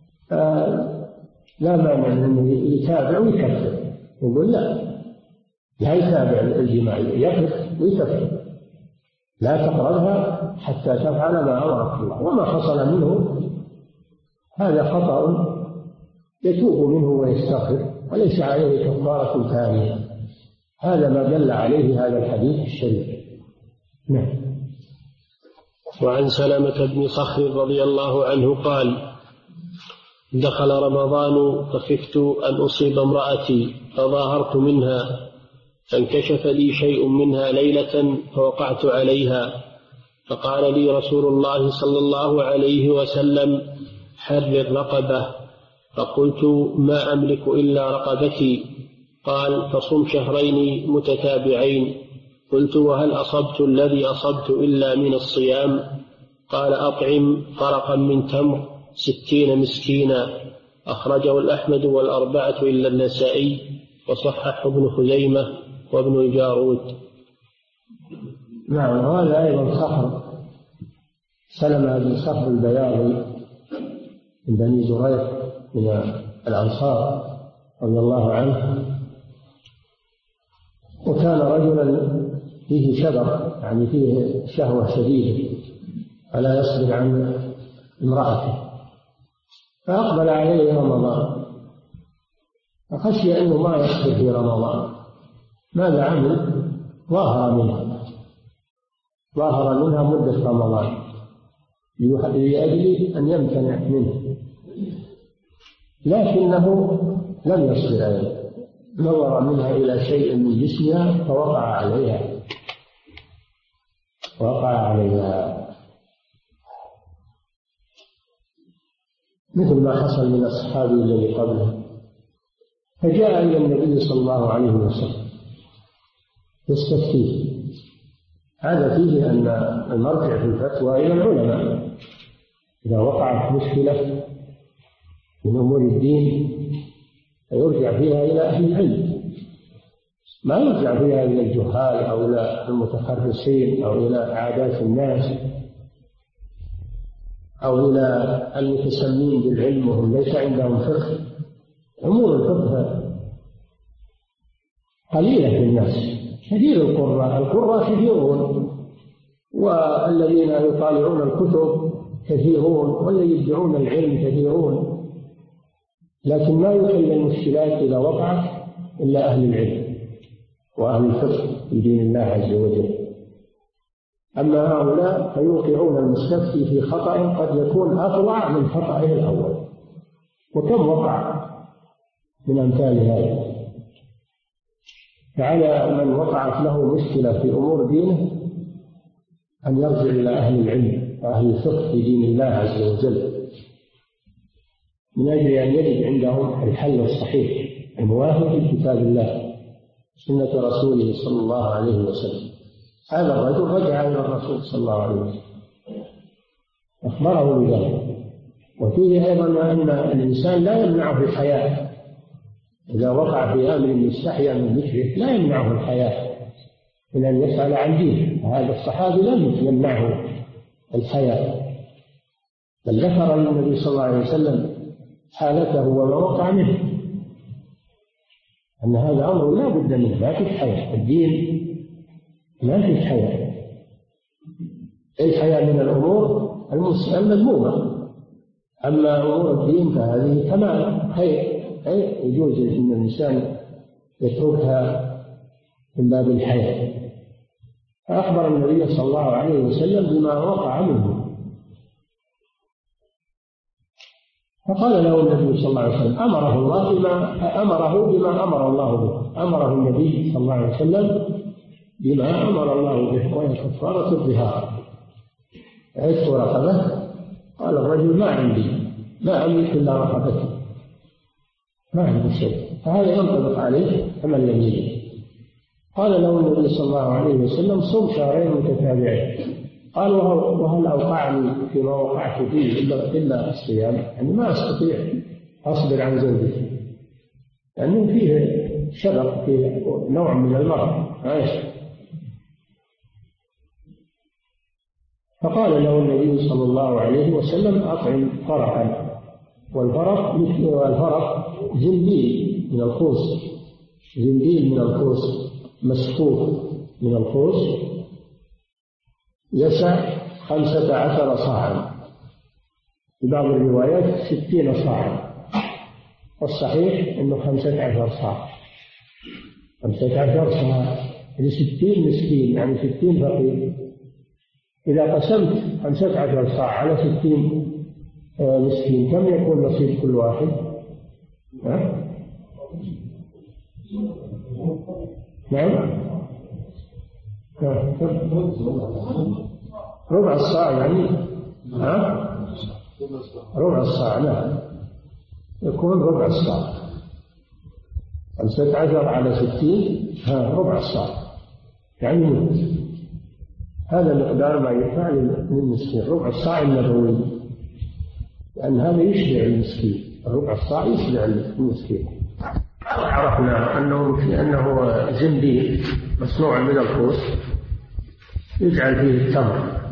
لا مانع أنه يتابع ويكفر. يقول لا يتابع الجماع، يكفر ويكفر. لا تقربها حتى تفعل ما أمرك الله، وما حصل منه هذا خطأ يتوب منه ويستغفر، وليس عليه كفارة ثانية. هذا ما دل عليه هذا الحديث الشريف. نعم. وعن سلمة بن صخر رضي الله عنه قال: دخل رمضان فخفت أن أصيب امرأتي فظاهرت منها، فانكشف لي شيء منها ليلة فوقعت عليها، فقال لي رسول الله صلى الله عليه وسلم: حرر رقبة. فقلت: ما أملك إلا رقبتي. قال: فصم شهرين متتابعين. قلت: وهل أصبت الذي أصبت إلا من الصيام؟ قال: أطعم فرقا من تمر 60 مسكينا. أخرجه الأحمد والأربعة إلا النسائي، وصححه ابن خزيمة وابن الجارود. نعم. وهذا أيضا صخر، سلمة بن صخر البياضي من بني زريق من الأنصار رضي الله عنه، وكان رجلا فيه شبر، يعني فيه شهوة شديدة فلا يصبر عن امرأته، فأقبل عليه رمضان فخشي أنه ما يصبر في رمضان. ماذا عمل؟ ظاهر منها مدة رمضان لأجل أن يمتنع منه، لكنه لم يصبر عليه، نظر منها إلى شيء من جسمها فوقع عليها مثل ما حصل من أصحابه الذي قبله. فجاء إلى النبي صلى الله عليه وسلم يستفتيه. هذا فيه أن المرجع في الفتوى إلى العلماء. إذا وقعت مشكلة من أمور الدين فيرجع فيها إلى أهل العلم، ما يرجع فيها إلى الجهال أو إلى المتخرصين أو إلى عادات الناس أو إلى المتسمين بالعلم وهم ليس عندهم فقه. أمور الفقه قليلة في الناس، كثير القراء كثيرون، والذين يطالعون الكتب كثيرون، والذين يدعون العلم كثيرون، لكن ما يحل المشكلات إذا وقعت إلا أهل العلم وأهل الفقه في دين الله عز وجل. أما هؤلاء فيوقعون المستفتي في خطأ قد يكون أفظع من خطأه الأول، وكم وقع من أمثال هذا. فعلى من وقعت له مشكلة في أمور دينه أن يرجع إلى أهل العلم وأهل الفقه في دين الله عز وجل، من أجل أن يجد عندهم الحل الصحيح الموافق لكتاب الله سنة رسوله صلى الله عليه وسلم. هذا الرجل رجع إلى الرسول صلى الله عليه وسلم أخبره بذلك. وفيه أيضا أن الإنسان لا يمنعه الحياة إذا وقع في أمر يستحيا من ذكره، لا يمنعه الحياة من أن يسأل عن دينه. هذا الصحابي لم يمنعه الحياة، بل ذكر النبي صلى الله عليه وسلم حالته وما وقع منه، أن هذا أمر لا بد منه، ما في الحياة الدين، ما في الحياة. الحياة من الأمور المذمومة، أما أمور الدين فهذه كمال خير، يجوز أن الإنسان يتركها من باب الحياة. فأخبر النبي صلى الله عليه وسلم بما وقع منه، فقال له النبي صلى الله عليه وسلم أمره بما أمر الله به. أمره النبي صلى الله عليه وسلم بما أمر الله به، وهي كفارة الظهار، عتق رقبة. قال الرجل ما أملك إلا رقبتي، ما عندي شيء، فهذا ينطبق عليه كمن لم يجد. قال له النبي صلى الله عليه وسلم صم شهرين متتابعين. قال وهل أوقعني فيما وقعت فيه إلا الصيام؟ يعني ما أستطيع أصبر عن زوجتي، لأنه فيه شبق، فيه نوع من المرض. فقال له النبي صلى الله عليه وسلم أطعم فرقا، والفرق زنبيل من الخوص مسفوف من الخوص، يسع 15 صاعا، في بعض الروايات 60 صاعا، والصحيح أنه 15 صاع. 15 صاع يعني 60 مسكين، يعني 60 فقير. إذا قسمت 15 صاع على 60 مسكين كم يكون نصيب كل واحد؟ نعم، ربع الصاع، يعني ربع الصاع. لا، يكون ربع الصاع، 15 على 60 ربع الصاع، يعني مد. هذا مقدار ما يدفع للمسكين، ربع الصاع النبوي، لأن هذا يشبع المسكين، الربع الصاع يشبع المسكين. عرفنا أنه زنبيل مصنوع من الخوص، يجعل فيه التمر،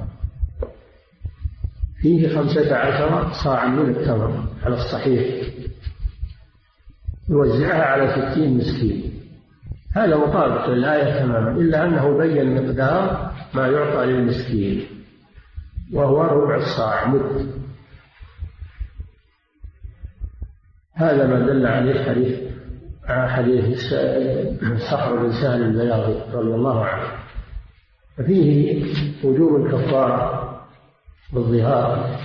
فيه 15 صاعا من التمر على الصحيح، يوزعها على 60 مسكين. هذا مطابق للآية تماما، إلا أنه بين مقدار ما يعطى للمسكين، وهو ربع الصاع مد. هذا ما دل عليه الحديث حديث صخر بن سهل البياضي رضي الله عنه، ففيه وجوب الكفارة بالظهار،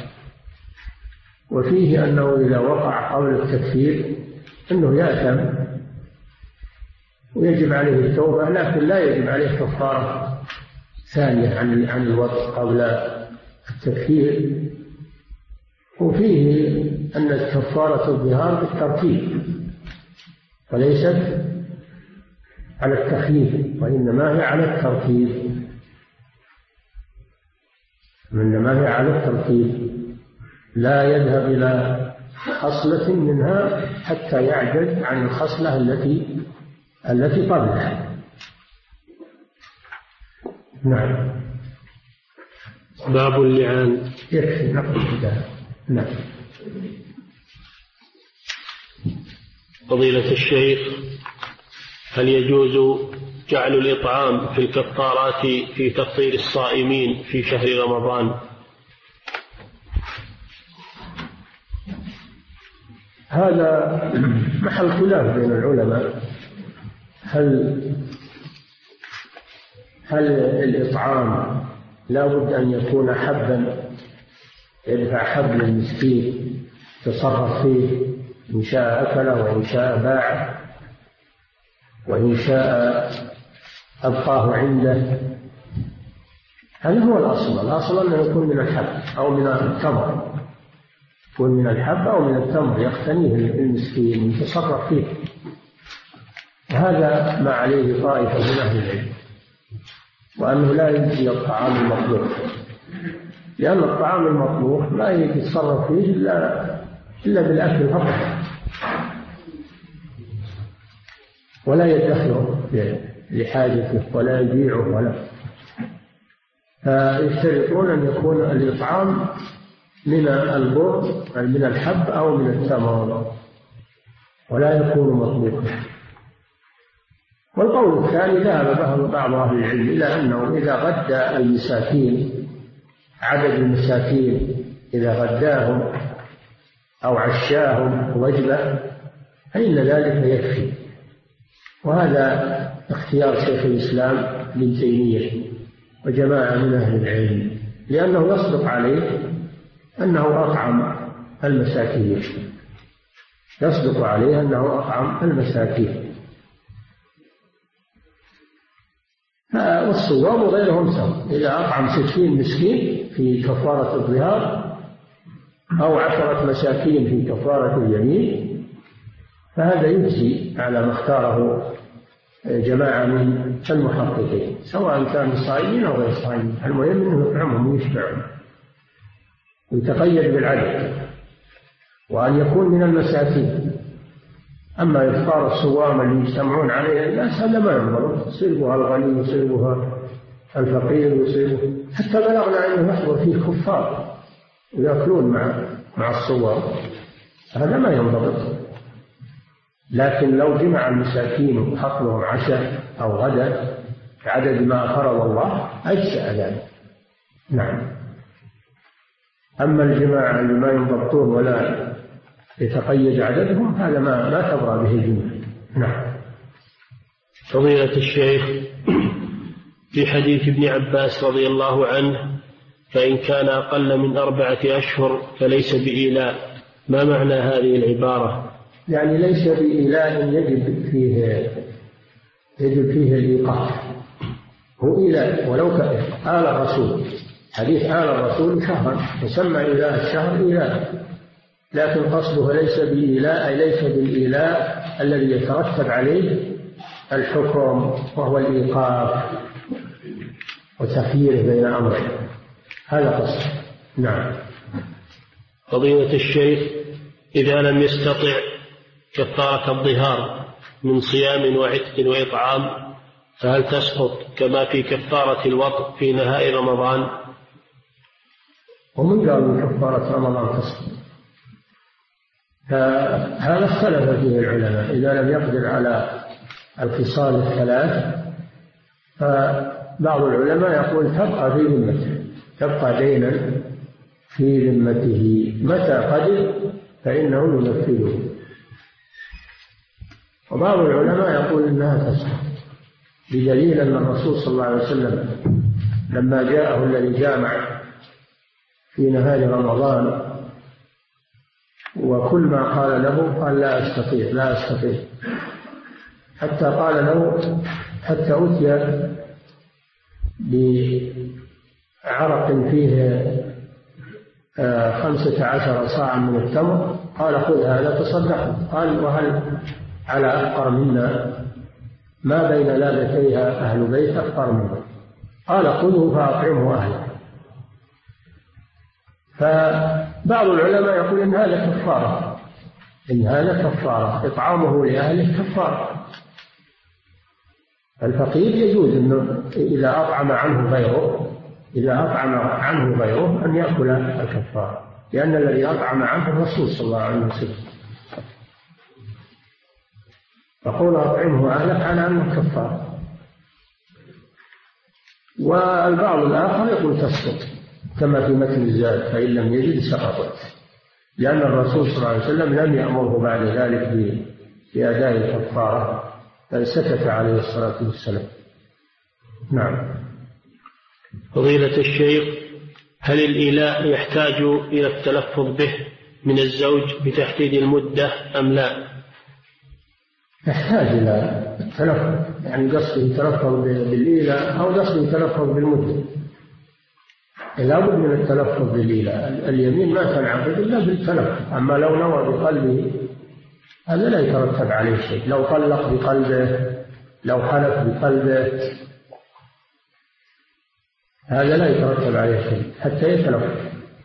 وفيه أنه إذا وقع قبل التكفير أنه يأثم ويجب عليه التوبة، لكن لا يجب عليه كفارة ثانية عن الوقت قبل التكفير. وفيه أن كفارة الظهار بالترتيب وليست على التخيير، وإنما هي على الترتيب، لا يذهب إلى خصلة منها حتى يعجز عن الخصلة التي قبلها. نعم. باب اللعان. يكفي نقل كده. نعم. فضيلة الشيخ، هل يجوز جعل الإطعام في الكفارات في تفطير الصائمين في شهر رمضان؟ هذا محل خلاف بين العلماء، هل الإطعام لا بد أن يكون حبا يدفع حب للمسكين تصرف فيه، إن شاء أكله وإن شاء باعه وإن شاء أبقاه عنده؟ هذا هو الأصل أنه يكون من الحب أو من التمر، يكون من الحب أو من التمر يقتنيه المسكين يتصرف فيه. هذا ما عليه طائفة من أهل العلم، وأنه لا يجزي الطعام المطلوب، لأن الطعام المطلوب لا يتصرف فيه إلا بالأكل فقط، ولا يدخره لحاجته ولا يبيعه فيشترطون أن يكون الإطعام من البر من الحب أو من التمر، ولا يكون مطلوبا. والقول الثاني ذهب بعض أهل العلم إلى أنه إذا غدى المساكين، عدد المساكين إذا غداهم أو عشاهم وجبة فإن ذلك يكفي، وهذا اختيار شيخ الإسلام ابن تيمية وجماعة من أهل العلم، لأنه يصدق عليه أنه أطعم المساكين، يصدق عليه أنه أطعم المساكين. والصوام غيرهم سواء، إذا أطعم 60 مسكين في كفارة الظهار أو 10 مساكين في كفارة اليمين فهذا يجزي على ما اختاره جماعة من المحققين، سواء كانوا صائمين أو غير صائمين، المهم أنه يطعمهم ويشبعهم ويتقيد بالعدد، وأن يكون من المساكين. أما إفطار الصوام اللي يجتمعون عليه الناس هذا ما ينضبط، يصيبها الغني يصيبها الفقير يصيبه، حتى بلغنا أنه يحضر فيه كفار ويأكلون مع الصوام، هذا ما ينضبط. لكن لو جمع المساكين وحط لهم عشاء أو غدا بعدد ما فرض الله أجزأ ذلك. نعم. أما الجماعة اللي ما ينضبطون ولا يتقيد عددهم هذا ما تبرأ به الجماعة. نعم. فضيلة الشيخ، في حديث ابن عباس رضي الله عنه فإن كان أقل من 4 أشهر فليس بإيلاء، ما معنى هذه العبارة؟ يعني ليس بإيلاء يجب فيه الإيقاف، هو إيلاء ولو آل الرسول، حديث آل الرسول شهرا يسمى إيلاء الشهر إيلاء، لكن قصده ليس بإيلاء أي ليس بالإيلاء الذي يترتب عليه الحكم وهو الإيقاف وتخييره بين أمرين، هذا قصده. نعم. فضيلة الشيخ، إذا لم يستطع كفارة الظهار من صيام وعتق وإطعام فهل تسقط كما في كفارة الوطء في نهاية رمضان؟ ومن قال من كفارة رمضان تسقط؟ هذا اختلف فيه العلماء، إذا لم يقدر على الخصال الثلاث فبعض العلماء يقول تبقى في ذمته، تبقى دينا في ذمته، متى قدر فإنه ينفذه، وبعض العلماء يقول إنها تسقط، بدليل أن الرسول صلى الله عليه وسلم لما جاءه الذي جامع في نهار رمضان وكل ما قال له قال لا أستطيع، حتى قال له، حتى أتي بعرق فيه 15 صاعا من التمر، قال خذ هذا تصدق. قال وهل على أفقر منا؟ ما بين لابتيها أهل بيت أفقر منا. قال خذه فأطعمه أهله. فبعض العلماء يقول إن هذا كفارة، إن هذا كفارة، إطعامه لأهله كفارة. الفقير يجوز إنه إذا أطعم عنه غيره أن يأكل الكفارة، لأن الذي أطعم عنه الرسول صلى الله عليه وسلم. فقول أطعمه أهلك على أنه كفارة. والبعض الآخر يقول تسقط كما في متن الزاد، فإن لم يجد سقطت، لأن الرسول صلى الله عليه وسلم لم يأمره بعد ذلك بأداء الكفارة، بل سكت عليه الصلاة والسلام. نعم. فضيلة الشيخ، هل الإيلاء يحتاج إلى التلفظ به من الزوج بتحديد المدة أم لا؟ يحتاج إلى التلفظ، يعني قصده يتلفظ بالإيلاء أو قصده يتلفظ بالمدة. لا بد من التلفظ بالإيلاء. اليمين ما تنعقد إلا بالتلفظ. أما لو نوى بقلبه هذا لا يترتب عليه شيء. لو طلق بقلبه، لو حلف بقلبه، هذا لا يترتب عليه شيء حتى يتلفظ.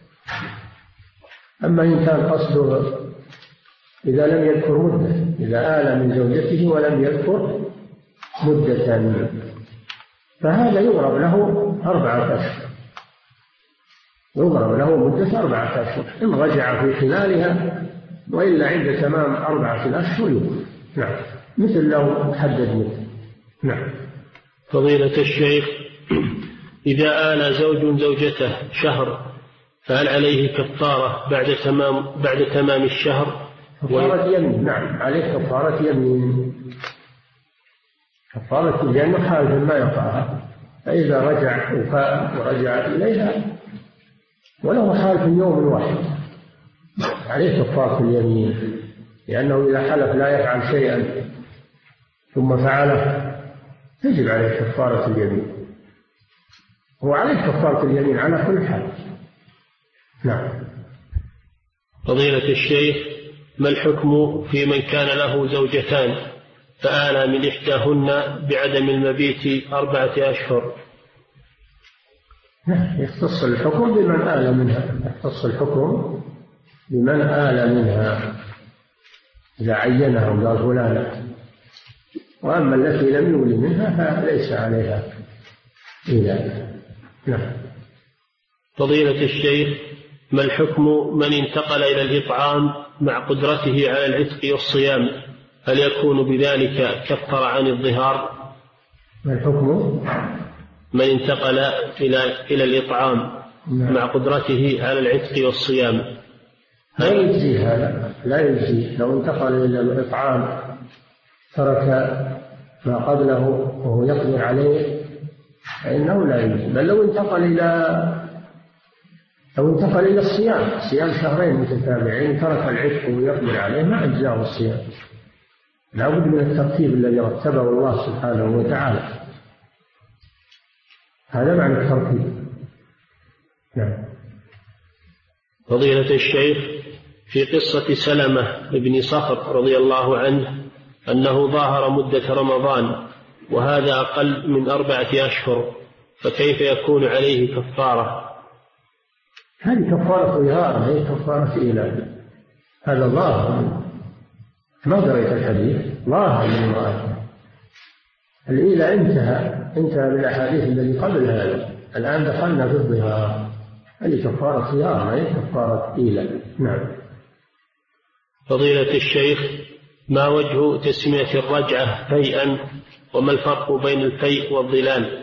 أما إن كان قصده إذا لم يذكر مدة، إذا آل من زوجته ولم يذكر مدة، فهذا يضرب له 4 أشهر، يضرب له مدة 4 أشهر إن رجع في خلالها، وإلا عند تمام 4 أشهر يوقف. نعم، مثل لو حدد مدة. نعم. فضيلة الشيخ، إذا آل زوج زوجته شهر فهل عليه كفارة بعد تمام الشهر؟ كفارة يمين. نعم، عليه كفارة يمين، كفارة، لأنه حالف ما يقعها، فإذا رجع وفاء ورجع إليها ولو حال في يوم واحد عليه كفارة اليمين، لأنه إذا حلف لا يفعل شيئا ثم فعله تجب عليه كفارة اليمين، هو عليه كفارة اليمين على كل حال. نعم. فضيلة الشيخ، ما الحكم في من كان له زوجتان فآلى من إحداهن بعدم المبيت 4 أشهر؟ يختص الحكم بمن آل منها، يختص الحكم بمن آل منها إذا عينها وقال فلانة. وأما التي لم يولي منها فليس عليها إيلاء. نعم. فضيلة الشيخ، ما الحكم من انتقل إلى الإطعام مع قدرته على العتق والصيام؟ هل يكون بذلك كفر عن الظهار؟ ما الحكم من انتقل إلى الإطعام مع قدرته على العتق والصيام؟ لا يجزي هذا، لا يجزي. لو انتقل إلى الإطعام ترك ما قبله وهو يقدر عليه فإنه لا يجزي. بل لو انتقل إلى الصيام، صيام 2 شهرين متتابعين، ترك العتق ويقدر عليه ما أجزاه الصيام. لا بد من الترتيب الذي رتبه الله سبحانه وتعالى، هذا معنى الترتيب. نعم. فضيلة الشيخ، في قصة سلمة بن صخر رضي الله عنه أنه ظاهر مدة رمضان وهذا أقل من 4 أشهر، فكيف يكون عليه كفارة؟ هذه كفارة ظهار، هي كفارة إيلاء. هذا ظاهر، ما قريت الحديث، ظاهر من المرأة. الإيلاء انتهى بالأحاديث التي قبل هذا، الآن دخلنا في الظهار. هذه كفارة ظهار، ما هي كفارة إيلاء. نعم. فضيلة الشيخ، ما وجه تسمية الرجعة فيئا، وما الفرق بين الفيء والظلال؟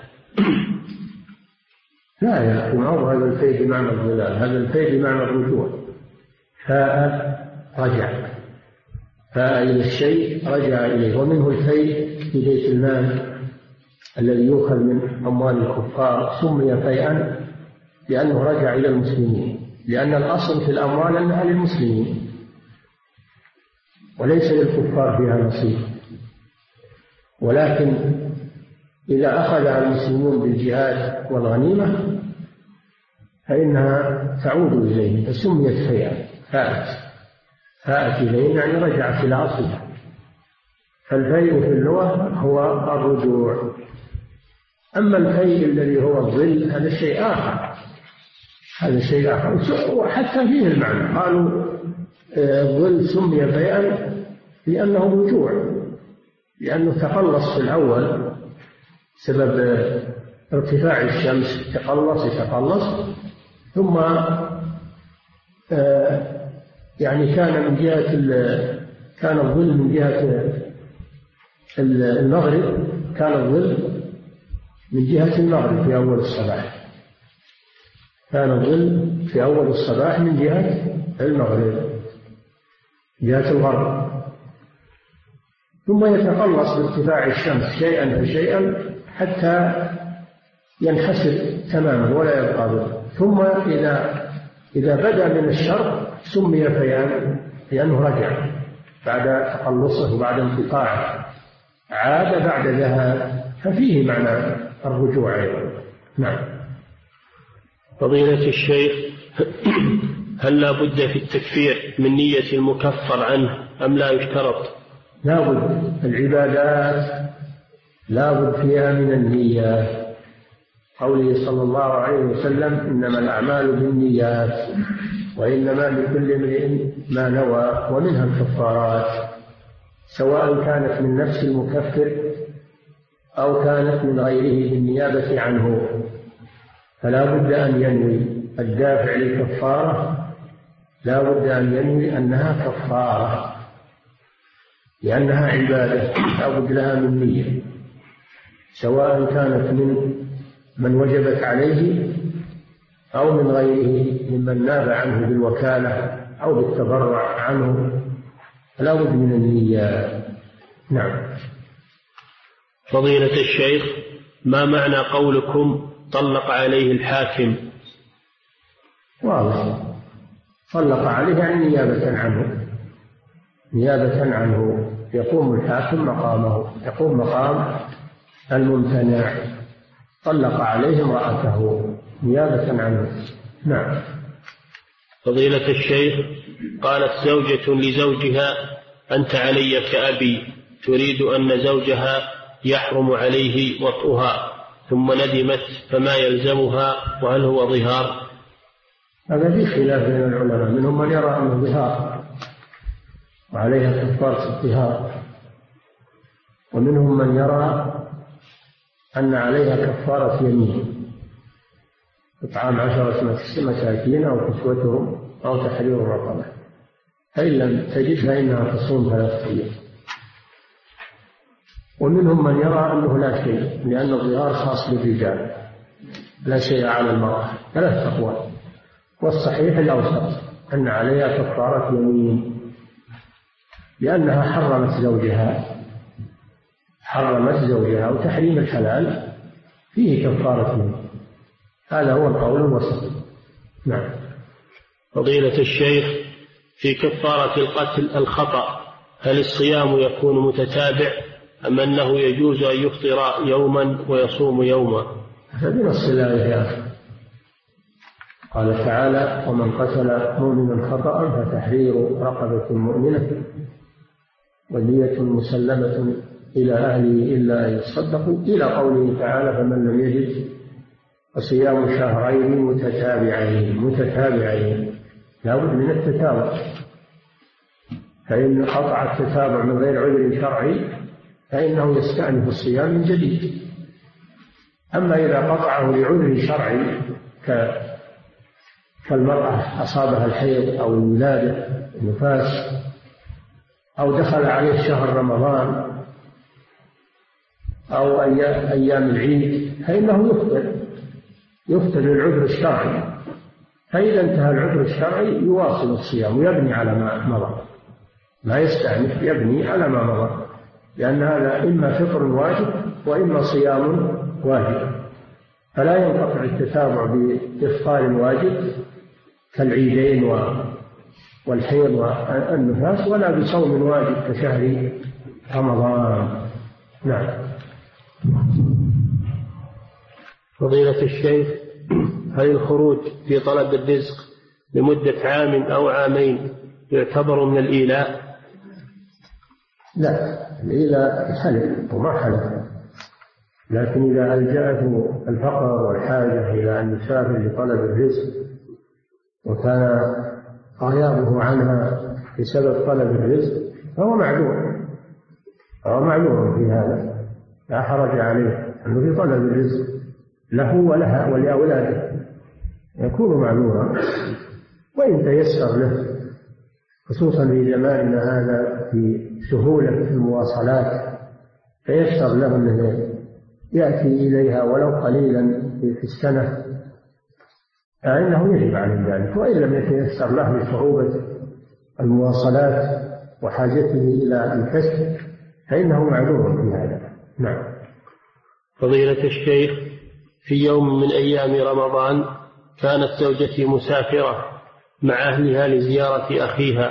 لا يكون هذا الفيء بمعنى الظلال، هذا الفيء بمعنى الرجوع. فاء رجع، فاء إلى الشيء رجع إليه. ومنه الفيء في بيت المال الذي يؤخذ من أموال الكفار سمي فيئا لأنه رجع إلى المسلمين، لأن الأصل في الأموال أنها للمسلمين وليس للكفار فيها نصيب، ولكن إذا أخذها المسلمون بالجهاد والغنيمة فإنها تعود إليهم فسميت فيئا. فاءت إليهم يعني رجعت إلى أصلها. فالفيء في اللغة هو الرجوع. أما الفيء الذي هو الظل هذا شيء آخر، وحتى فيه المعنى. قالوا الظل سمي فيئا لأنه رجوع، لأنه تقلص في الأول سبب ارتفاع الشمس، تقلص ثم يعني كان الظل من جهة المغرب، كان الظل من جهة المغرب في أول الصباح، كان الظل في أول الصباح من جهة المغرب، جهة الغرب، ثم يتقلص بارتفاع الشمس شيئا فشيئا حتى ينحسر تماما ولا يبقى ظل. ثم إذا بدأ من الشرق سمي فيئا لأنه رجع بعد تقلصه وبعد انقطاعه، عاد بعد ذهاب، ففيه معنى الرجوع أيضا. نعم. فضيلة الشيخ، هل لا بد في التكفير من نية المكفر عنه أم لا يشترط؟ لا بد. العبادات لا بد فيها من النية، قوله صلى الله عليه وسلم إنما الأعمال بالنيات وإنما لكل امرئ ما نوى، ومنها الكفارات سواء كانت من نفس المكفر أو كانت من غيره بالنيابة عنه. فلا بد أن ينوي الدافع للكفارة، لا بد أن ينوي أنها كفارة لأنها عبادة لا بد لها من نية، سواء كانت من وجبت عليه أو من غيره ممن ناب عنه بالوكالة أو بالتبرع عنه، فلا بد من النية. نعم. فضيلة الشيخ، ما معنى قولكم طلق عليه الحاكم؟ واضح، طلق عليه يعني نيابة عنه يقوم الحاكم مقامه، يقوم مقام الممتنع، طلق عليه امرأته نيابة عنه. نعم. فضيلة الشيخ، قالت زوجة لزوجها أنت علي كأبي، تريد أن زوجها يحرم عليه وطئها، ثم ندمت، فما يلزمها وهل هو ظهار؟ هذا في خلاف بين العلماء، منهم من يرى أنه ظهار وعليها كفارة الظهار، ومنهم من يرى أن عليها كفارة يمين، إطعام 10 مساكين أو كسوتهم أو تحرير رقبة، فإن لم تجد فإنها تصوم 3 أيام. ومنهم من يرى أنه لا شيء، لأن الظهار خاص بالرجال لا شيء على المرأة. 3 أقوال، والصحيح الأوسط أن عليها كفارة يمين لأنها حرمت زوجها، وتحريم الحلال فيه كفارة يمين، هذا هو القول الوسط. نعم. فضيلة الشيخ، في كفارة القتل الخطأ هل الصيام يكون متتابع أم أنه يجوز أن يفطر يوما ويصوم يوما؟ فبنص الآية يا أخي، قال تعالى ومن قتل مؤمنا خطأ فتحرير رقبة مؤمنة ودية مسلمة إلى أهله إلا أن يصدقوا، إلى قوله تعالى فمن لم يجد فصيام شهرين متتابعين. لا بد من التتابع، فإن قطع التتابع من غير عذر شرعي فإنه يستأنف الصيام من جديد. أما إذا قطعه لعذر شرعي كالمرأة أصابها الحيض أو الولادة النفاس أو دخل عليه شهر رمضان أو أيام العيد فإنه يفطر للعذر الشرعي، فإذا انتهى العذر الشرعي يواصل الصيام ويبني على ما مضى. ما يستأنف يبني على ما مضى، لأن هذا إما فطر واجب وإما صيام واجب، فلا ينقطع التتابع بإفطار واجب كالعيدين والحيض والنفاس، ولا بصوم واجب كشهر رمضان. نعم. فضيلة الشيخ، هل الخروج في طلب الرزق لمدة عام أو عامين يعتبر من الإيلاء؟ لا، الإيلاء حلف وما حلف، لكن إذا ألجأته الفقر والحاجة إلى أن يسافر لطلب الرزق وكان غيابه عنها بسبب طلب الرزق فهو معذور في هذا، لا حرج عليه أنه في طلب الرزق له ولها ولأولاده يكون معذورا، وإن تيسر له، خصوصا في زماننا هذا في سهولة المواصلات، تيسر له أنه يأتي إليها ولو قليلا في السنة، فإنه يجب عليه ذلك. وإن لم يتيسر له لصعوبة المواصلات وحاجته إلى الكسب فإنه معذور في هذا. نعم. فضيلة الشيخ، في يوم من أيام رمضان كانت زوجتي مسافرة مع أهلها لزيارة أخيها.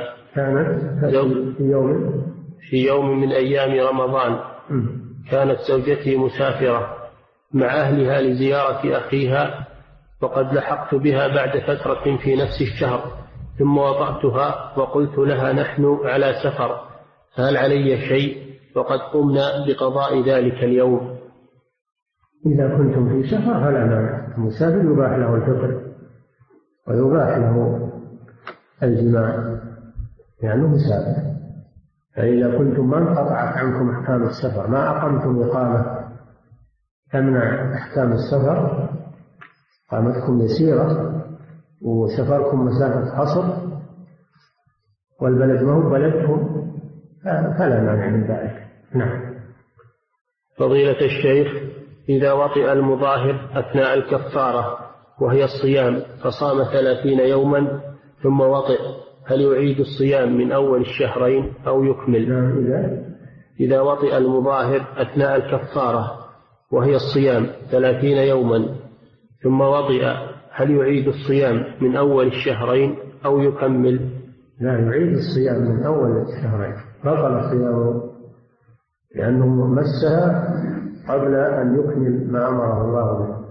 في يوم من أيام رمضان كانت زوجتي مسافرة مع أهلها لزيارة أخيها، وقد لحقت بها بعد فترة في نفس الشهر، ثم وضعتها وقلت لها نحن على سفر، هل علي شيء؟ وقد قمنا بقضاء ذلك اليوم. إذا كنتم في سفر فلا مانع، المسافر يباح له الفطر ويباح له الجماع لأنه مسافر. فإذا كنتم ما انقطعت عنكم أحكام السفر، ما أقمتم إقامة تمنع أحكام السفر، قامتكم يسيرة وسفركم مسافة قصر والبلد ما هو بلدكم، فلا مانع من ذلك. نعم. فضيلة الشيخ، إذا وطئ المظاهر أثناء الكفارة وهي الصيام فصام 30 يوما ثم وطئ، هل يعيد الصيام من أول الشهرين أو يكمل؟ إذا وطئ المظاهر أثناء الكفارة وهي الصيام 30 يوما ثم وطئ، هل يعيد الصيام من أول الشهرين أو يكمل؟ لا، يعيد الصيام من أول الشهرين، بطل صيامه لأنه مسها قبل أن يكمل ما أمره الله به،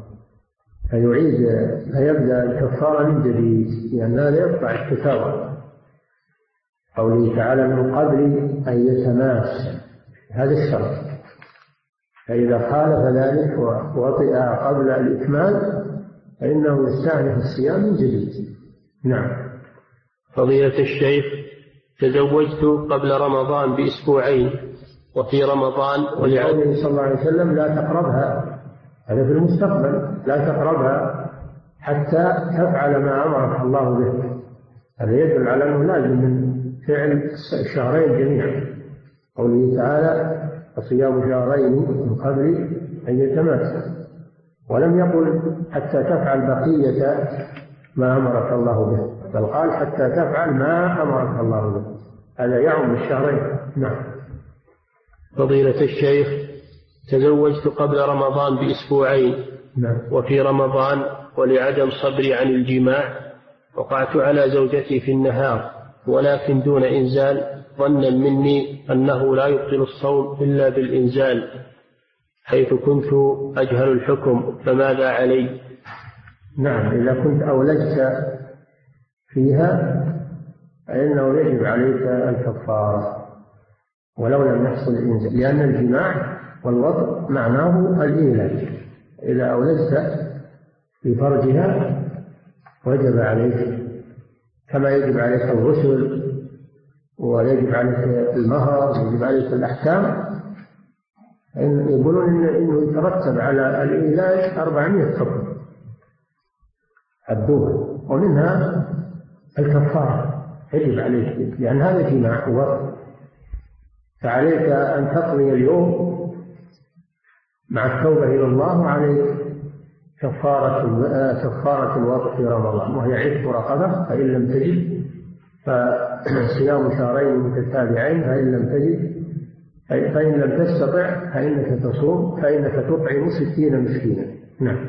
فيبدأ الكفارة من جديد، لأن هذا يقطع التكرار. قوله تعالى من قبل أن يتماس، هذا الشرط، فإذا خالف ذلك ووطئ قبل الإكمال فإنه يستأنف الصيام من جديد. نعم. فضيلة الشيخ، تزوجت قبل رمضان بأسبوعين، وفي رمضان ولقوله صلى الله عليه وسلم لا تقربها، هذا في المستقبل، لا تقربها حتى تفعل ما أمرك الله به، هذا يدل على أنه لازم من فعل الشهرين جميعا. قوله تعالى فصيام شهرين من قبل أن يتماسا، ولم يقل حتى تفعل بقية ما أمرك الله به، بل قال حتى تفعل ما أمرك الله به، هذا يعم الشهرين. نعم. فضيلة الشيخ، تزوجت قبل رمضان بأسبوعين، وفي رمضان ولعدم صبري عن الجماع وقعت على زوجتي في النهار، ولكن دون إنزال، ظنا مني أنه لا يبطل الصوم إلا بالإنزال، حيث كنت أجهل الحكم، فماذا علي؟ نعم، إذا كنت أولجت فيها فإنه يجب عليك الكفارة ولو لم يحصل الإنزال، لأن الجماع والوطء معناه الإيلاج. إذا أولجت في فرجها وجب عليك، كما يجب عليك الغسل ويجب عليك المهر ويجب عليك الأحكام. يقولون إنه يترتب على الإيلاج 400 حكم الدول، ومنها الكفارة يجب عليك، لأن هذا جماع ووطء، فعليك أن تقضي اليوم مع التوبة إلى الله، وعليك كفارة الوطء في رمضان، وهي عتق رقبة، فإن لم تجد فصيام شهرين متتابعين فإن لم تستطع فإنك تصوم، فإنك تطعم 60 مسكينا. نعم.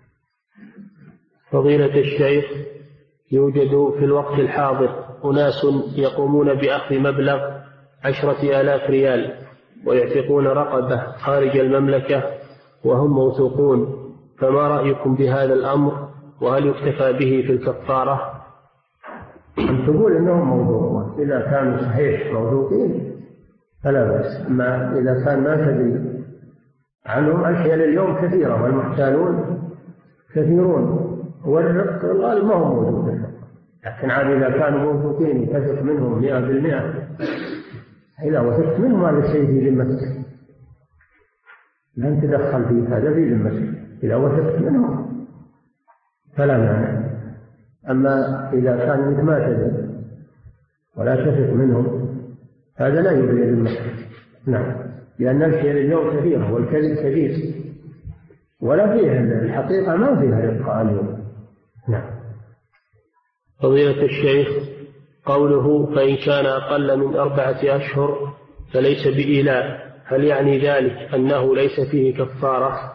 فضيلة الشيخ، يوجد في الوقت الحاضر أناس يقومون بأخذ مبلغ 10,000 ريال ويعتقون رقبة خارج المملكة وهم موثوقون، فما رأيكم بهذا الأمر؟ وهل يكتفى به في الكفارة؟ أن تقول إنهم موثوقون، إذا كانوا صحيح موثوقين فلا بأس، أما إذا كان ما تدري عنهم. الحيل اليوم كثيرة والمحتالون كثيرون، والرق الغالب ما هو موجود، لكن عاد إذا كانوا موثوقين تثق منهم 100%، إذا وثقت منهم هذا الشيء في ذمتك، لن تدخل فيه، هذا في ذمتك إذا وثقت منهم فلا مانع. أما إذا كان أنت ما تدري ولا تثق منهم هذا لا يبرئ ذمتك. نعم، لأن الحيل اليوم كثيرة والكذب كثير، ولا فيها الحقيقة، ما فيها رقة اليوم. نعم. فضيلة الشيخ، قوله فإن كان أقل من 4 أشهر فليس بإيلاء، هل يعني ذلك أنه ليس فيه كفارة؟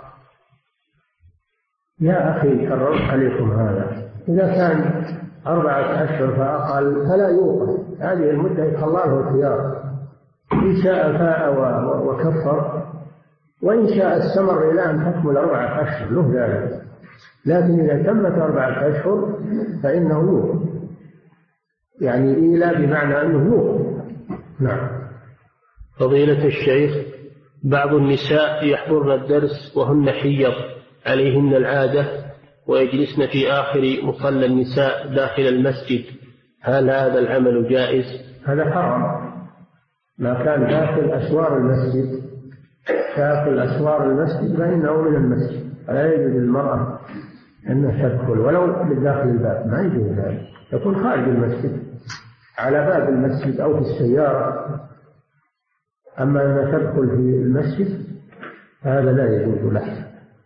يا أخي كررت عليكم هذا، إذا كان 4 أشهر فأقل فلا يوقف، هذه المدة يخلاه الخيار، إن شاء فاء وكفر، وإن شاء استمر إلى أن تكمل 4 أشهر له ذلك، لكن إذا تمت 4 أشهر فإنه يوقف، يعني إيلاء بمعنى أنه يوقف. نعم. فضيلة الشيخ، بعض النساء يحضرن الدرس وهن حيض عليهن العادة ويجلسن في آخر مصلى النساء داخل المسجد، هل هذا العمل جائز؟ هذا حرام، ما كان داخل أسوار المسجد، داخل أسوار المسجد فإنه من المسجد، فلا يجوز للمرأة أن تدخل ولو من داخل الباب، ما يجوز ذلك، تكون خارج المسجد على باب المسجد أو في السيارة. أما أن تدخل في المسجد فهذا لا يجوز له.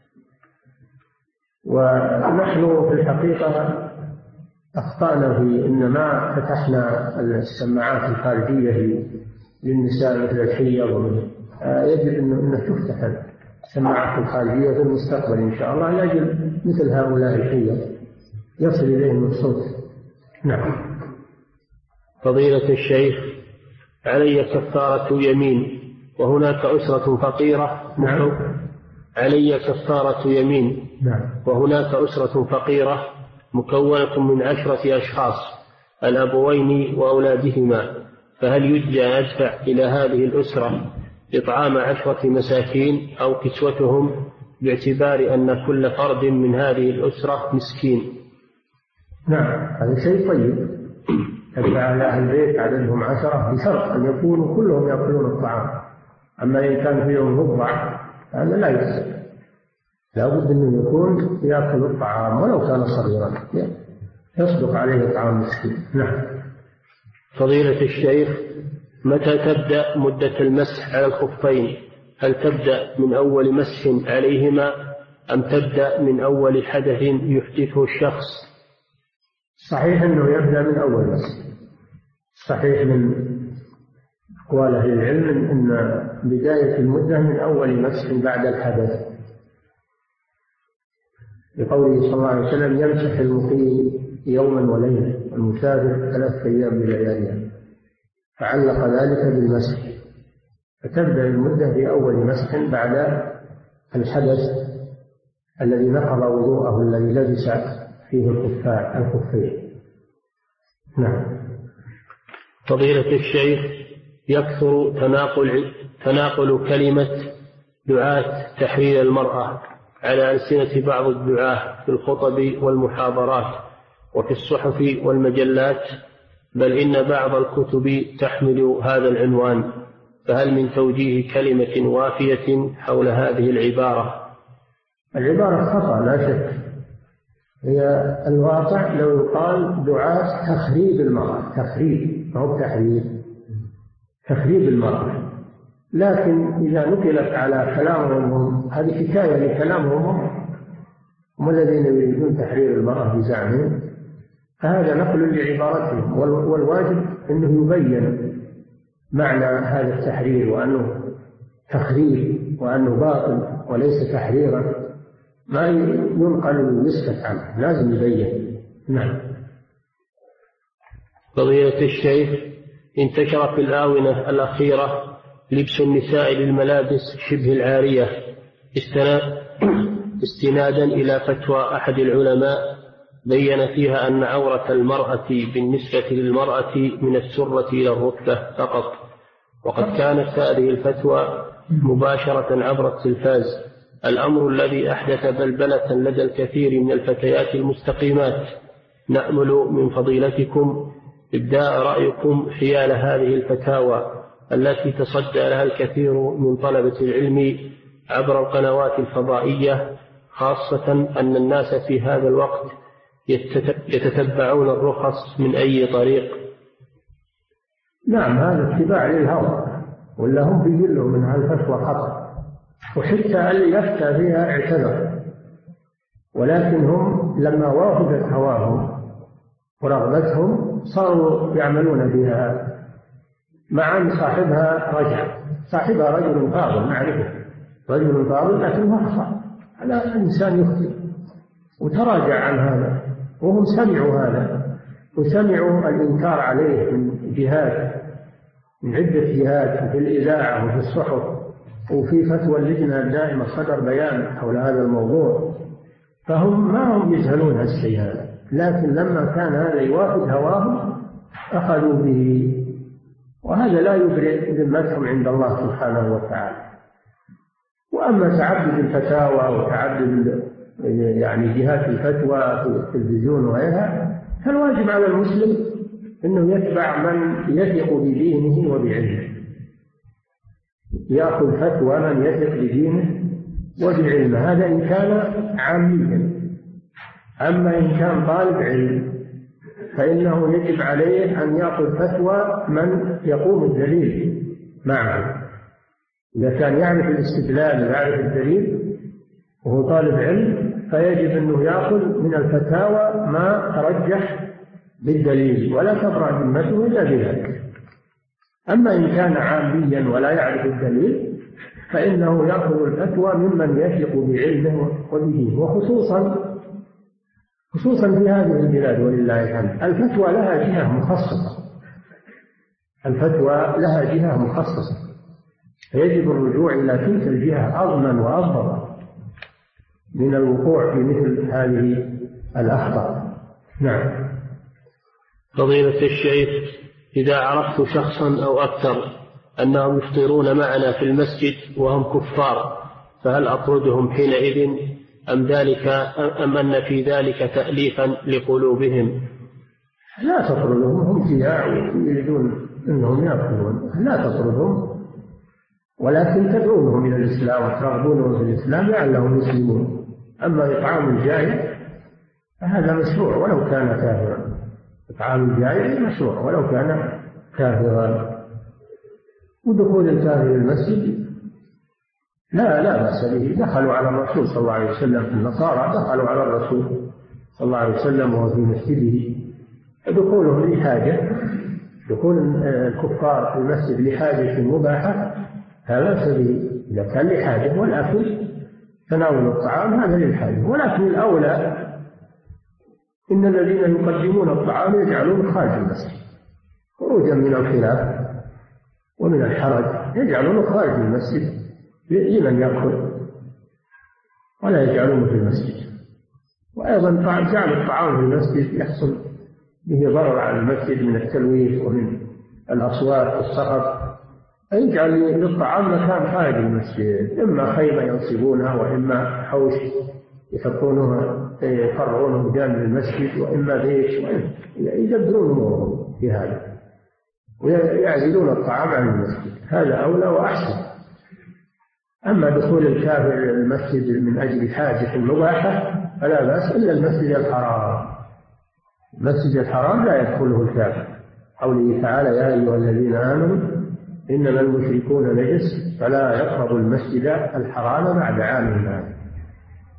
ونحن في الحقيقة أخطأنا في إن ما فتحنا السماعات الخارجية للنساء مثل الحيض، يجب أنه تفتح السماعات الخارجية في المستقبل إن شاء الله لأجل مثل هؤلاء الحيض يصل إليهم الصوت. نعم. فضيلة الشيخ، علي كفارة يمين وهناك أسرة فقيرة. نعم. علي كفارة يمين. نعم. وهناك أسرة فقيرة مكونة من 10 أشخاص، الأبوين وأولادهما، فهل يجزى أدفع إلى هذه الأسرة إطعام 10 مساكين أو كسوتهم باعتبار أن كل فرد من هذه الأسرة مسكين؟ نعم، هذا شيء طيب، أدفع على أهل البيت عددهم 10 بشرط أن يكونوا كلهم يأكلون الطعام، أما إن كان فيهم رضع هذا لا يصح، لا بد أنه يكون يأكل الطعام ولو كان صغيرا يصدق عليه طعام مسكين. نعم. فضيلة الشيخ، متى تبدأ مدة المسح على الخفين؟ هل تبدأ من أول مسح عليهما أم تبدأ من أول حدث يحدثه الشخص؟ صحيح أنه يبدأ من أول مسح، صحيح من أقوال أهل العلم أن بداية المدة من أول مسح بعد الحدث، لقوله صلى الله عليه وسلم يمسح المقيم يوما وليلة والمسافر 3 أيام بلياليها، فعلق ذلك بالمسح، فتبدأ المدة بأول مسح بعد الحدث الذي نقض وضوءه الذي لبس فيه الخفين. نعم. فضيلة الشيخ، يكثر تناقل كلمة دعاة تحرير المرأة على ألسنة بعض الدعاة في الخطب والمحاضرات وفي الصحف والمجلات، بل إن بعض الكتب تحمل هذا العنوان، فهل من توجيه كلمة وافية حول هذه العبارة؟ العبارة خطأ لا شك، هي الواقع لو يقال دعاة تخريب المرأة، تخريب ما هو تحرير، تخريب المرأة، لكن إذا نقلت على كلامهم هذه حكاية لكلامهم هم الذين يريدون تحرير المرأة بزعمهم، هذا نقل لعبارتهم، والواجب أنه يبين معنى هذا التحرير، وأنه تخريب، وأنه باطل وليس تحريرا، ما ينقل ويسكت عنه، لازم يبين. نعم. فضيلة الشيخ، انتشر في الآونة الأخيرة لبس النساء للملابس شبه العارية استنادا إلى فتوى أحد العلماء بين فيها أن عورة المرأة بالنسبة للمرأة من السرة إلى الركبة فقط، وقد كانت هذه الفتوى مباشرة عبر التلفاز، الأمر الذي أحدث بلبلة لدى الكثير من الفتيات المستقيمات. نأمل من فضيلتكم إبداء رأيكم حيال هذه الفتاوى التي تصدى لها الكثير من طلبة العلم عبر القنوات الفضائية، خاصة أن الناس في هذا الوقت يتتبعون الرخص من أي طريق. نعم، هذا اتباع للهوى، ولا هم بيجلوا من هالفتوى خطأ، وحتى اللي يفتى فيها اعتذر، ولكن هم لما وافقت هواهم ورغبتهم صاروا يعملون بها، مع أن صاحبها رجل فاضل، نعرفه رجل فاضل، لكنه أخطأ، هذا الإنسان يخطئ، وتراجع عن هذا، وهم سمعوا هذا وسمعوا الإنكار عليه من عدة جهات، في الإذاعة وفي الصحف وفي فتوى اللجنة الدائمة صدر بيان حول هذا الموضوع، فهم ما هم يجهلون هالشيء هذا، لكن لما كان هذا يوافق هواهم أخذوا به، وهذا لا يبرئ ذمتهم عند الله سبحانه وتعالى. وأما تعدد الفتاوى وتعدد يعني جهات الفتوى في التلفزيون وغيرها، فالواجب على المسلم أنه يتبع من يثق بدينه وبعلمه، يأخذ فتوى من يثق بدينه وبعلمه، هذا إن كان عاميا. أما إن كان طالب علم فإنه يجب عليه أن يأخذ فتوى من يقوم الدليل معه، إذا كان يعرف الاستدلال ويعرف الدليل وهو طالب علم فيجب أنه يأخذ من الفتاوى ما ترجح بالدليل، ولا تبرأ ذمته إلا بذلك. أما إن كان عاميا ولا يعرف الدليل فإنه يأخذ الفتوى ممن يثق بعلمه وبدينه، وخصوصا في هذه البلاد ولله الحمد الفتوى لها جهة مخصصة، فيجب الرجوع إلى تلك الجهة أضمن وأضبط من الوقوع في مثل هذه الأخطاء. نعم. فضيلة الشيخ، إذا عرفت شخصا أو أكثر أنهم يفطرون معنا في المسجد وهم كفار، فهل أطردهم حينئذ أم أن في ذلك تأليفا لقلوبهم؟ لا تطردهم، هم فيها يريدون أنهم يأكلون، لا تطردهم، ولكن تدعونهم إلى الإسلام وترغبونهم في الإسلام لعلهم يسلمون. أما إطعام الجائع فهذا مشروع ولو كان كافرا، إطعام الجائع مشروع ولو كان كافرا. ودخول الكافر المسجد لا بأس به، دخلوا على الرسول صلى الله عليه وسلم، النصارى دخلوا على الرسول صلى الله عليه وسلم وهو في مسجده، دخولهم لحاجة، دخول الكفار في المسجد لحاجة مباحة هذا بأس به إذا كان لحاجة، والأكل تناول الطعام هذا للحاجة، ولكن الأولى إن الذين يقدمون الطعام يجعلون خارج المسجد خروجا من الخلاف ومن الحرج، يجعلون خارج المسجد لمن يأكل ولا يجعلونه في المسجد. وأيضا جعل الطعام في المسجد يحصل به ضرر على المسجد من التلويث ومن الأصوات والصخب، يجعل للطعام مكان خارج المسجد، إما خيمة ينصبونها، وإما حوش يفرعونه بجانب المسجد، وإما بيت، يدبرون أمورهم في هذا ويعزلون الطعام عن المسجد، هذا أولى وأحسن. أما دخول الكافر المسجد من أجل حاجة مباحة فلا بأس، إلا المسجد الحرام. المسجد الحرام لا يدخله الكافر، قوله تعالى يا أيها الذين آمنوا إنما المشركون نجس فلا يقربوا المسجد الحرام بعد عامهم هذا.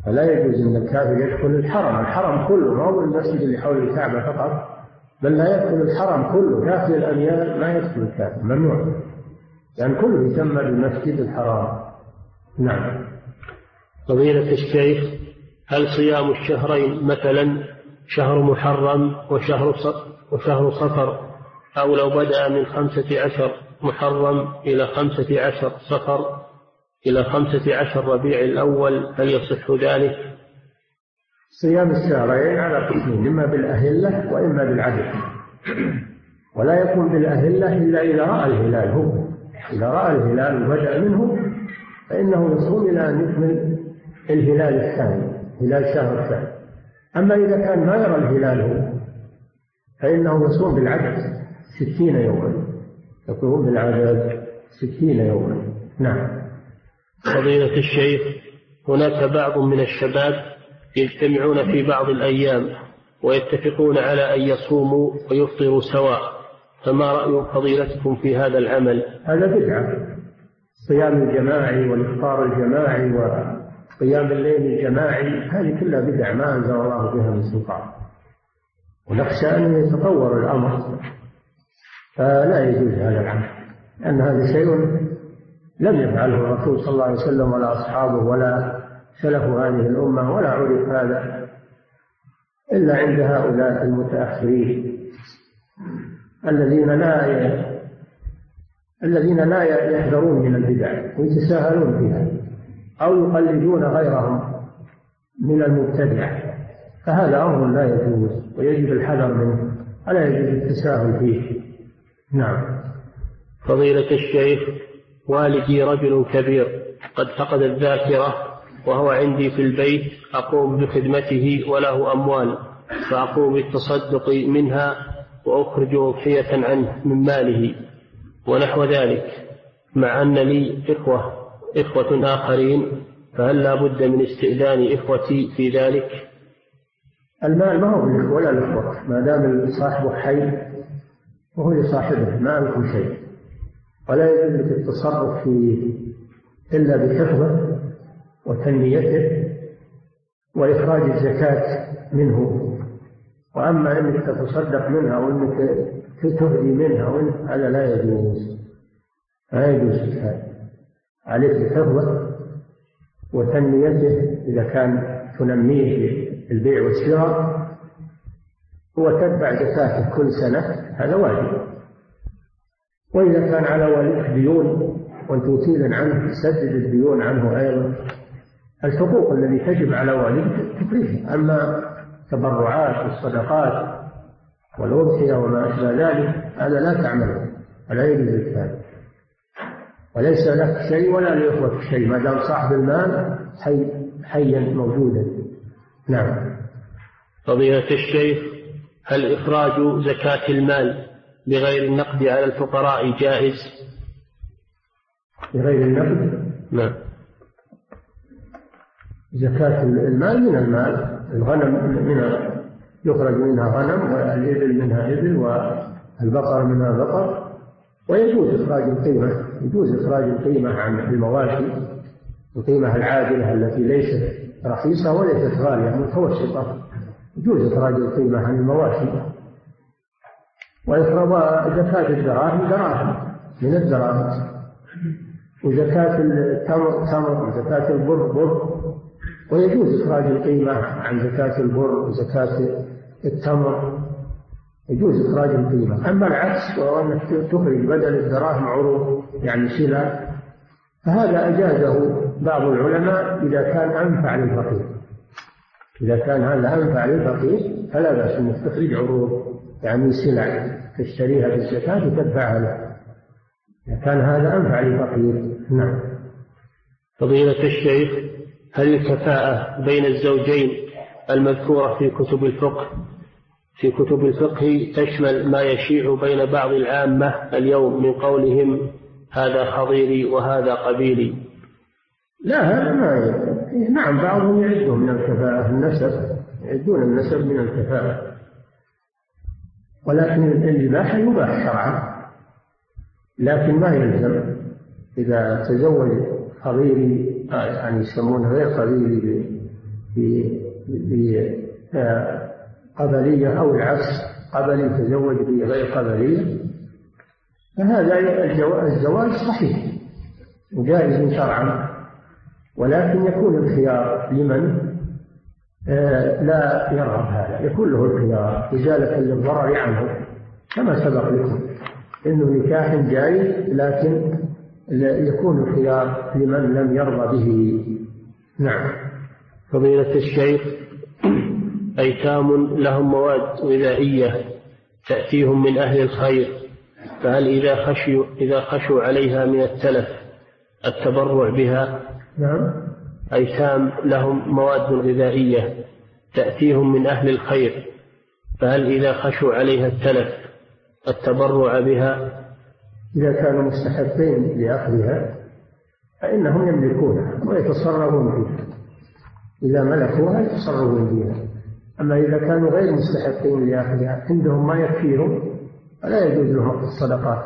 فلا يجوز أن الكافر يدخل الحرم كله، ما هو المسجد اللي حول الكعبة فقط، بل لا يدخل الحرم كله، داخل الأميال ما يدخل الكافر، ممنوع، لأن يعني كله يسمى بالمسجد الحرام. نعم. فضيلة الشيخ، هل صيام الشهرين مثلا شهر محرم وشهر صفر، أو لو بدأ من 15 محرم إلى 15 صفر إلى 15 ربيع الأول، هل يصح ذلك؟ صيام الشهرين على قسمين، إما بالأهلة وإما بالعدد، ولا يكون بالأهلة إلا إذا رأى الهلال. هو إذا رأى الهلال وبدأ منه فإنه يصوم إلى أن يكمل الهلال الثاني، هلال الشهر الثاني. أما إذا كان ما يرى الهلال هو فإنه يصوم بالعدد 60 يوما، يقوم بالعدد 60 يوما. نعم. فضيلة الشيخ، هناك بعض من الشباب يجتمعون في بعض الأيام ويتفقون على أن يصوموا ويفطروا سواء، فما رأي فضيلتكم في هذا العمل؟ هذا بدعة، الصيام الجماعي والإفطار الجماعي وقيام الليل الجماعي، هذه كلها بدعة ما أنزل الله بها من سلطان، ونخشى أن يتطور الأمر، فلا يجوز هذا العمل، لأن هذا شيء لم يفعله الرسول صلى الله عليه وسلم ولا أصحابه ولا سلف هذه الأمة، ولا عرف هذا إلا عند هؤلاء المتأخرين الذين لا يحذرون من البدع ويتساهلون فيها، أو يقلدون غيرهم من المبتدع، فهذا أمر لا يجوز ويجب الحذر منه، ولا يجوز التساهل فيه. نعم. فضيلة الشيخ، والدي رجل كبير قد فقد الذاكرة وهو عندي في البيت، أقوم بخدمته وله أموال، فأقوم بالتصدق منها وأخرج أضحية عنه من ماله ونحو ذلك، مع أن لي إخوة آخرين، فهل لا بد من استئذان إخوتي في ذلك؟ المال ما هو بالإخوة ولا الإخوة، ما دام صاحبه حي وهو لصاحبه، ما لكم شيء، ولا يجوز لك التصرف فيه إلا بحفظه وتنميته وإخراج الزكاة منه. وأما أنك تتصدق منها وأنك تهدي منها هذا لا يجوز، لا يجوز هذا، عليك بحفظه وتنميته إذا كان تنميه بالبيع والشراء، وتتبع زكاته كل سنة، هذا واجب. وإذا كان على والدك ديون وأنت وكيل عنه، تسدد الديون عنه أيضا. الحقوق التي تجب على والدك تفريها، أما تبرعات والصدقات والأضحية وما أشبه ذلك هذا لا تعمله ولا يجوز ذلك، وليس لك شيء ولا لإخوتك شيء ما دام صاحب المال حيا موجودا. نعم. فضيلة الشيخ، هل إخراج زكاة المال بغير النقد على الفقراء جائز؟ بغير النقد؟ نعم. زكاة المال من المال، الغنم يخرج منها غنم، والإبل منها إبل، والبقر منها بقر، ويجوز إخراج القيمة، يجوز إخراج القيمة عن المواشي، القيمة العادلة التي ليست رخيصة وليست غالية، متوسطة، يجوز إخراج القيمة عن المواشي. ويفرض زكاة الدراهم دراهم من الدراهم، وزكاة التمر تمر، وزكاة البر بر، ويجوز إخراج القيمة عن زكاة البر وزكاة التمر، يجوز إخراج القيمة. أما العكس وهو أنك تخرج بدل الدراهم عروض يعني سلع، فهذا أجازه بعض العلماء إذا كان أنفع للفقير، إذا كان هذا أنفع للفقير فلا بأس أن تخرج عروض يعني سلع تشتريها بالزكاة وتدفعها له، إذا كان هذا أنفع للفقير. نعم. فضيلة الشيخ، هل الكفاءة بين الزوجين المذكورة في كتب الفقه تشمل ما يشيع بين بعض العامة اليوم من قولهم هذا خضيري وهذا قبيلي؟ لا، هذا ما نعم، بعضهم يعدون من الكفاءة النسب، يعدون النسب من الكفاءة، ولكن الإباحة يباح شرعا، لكن ما يلزم إذا تزوج خضيري يعني يسمونه غير خضيري بقبلية أو العكس، قبلي يتزوج بغير قبلية، فهذا الزواج صحيح وجائز شرعا، ولكن يكون الخيار لمن لا يرغب هذا، يكون له الخيار إزالة للضرر عنه، كما سبق لكم إنه نكاح جائز لكن يكون الخيار لمن لم يرضى به. نعم. فضيلة الشيخ، أيتام لهم مواد غذائية تأتيهم من أهل الخير، فهل إذا خشوا عليها من التلف التبرع بها؟ نعم. أيتام لهم مواد غذائية تأتيهم من أهل الخير، فهل إذا خشوا عليها التلف التبرع بها؟ إذا كانوا مستحقين لأخذها فإنهم يملكونها ويتصرفون فيها، إذا ملكوها يتصرفون فيها. أما إذا كانوا غير مستحقين لأخذها عندهم ما يكفيهم فلا يجوز لهم الصدقات،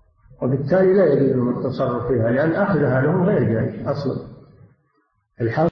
وبالتالي لا يجوز لهم التصرف فيها، لأن أخذها لهم غير جائز أصلا.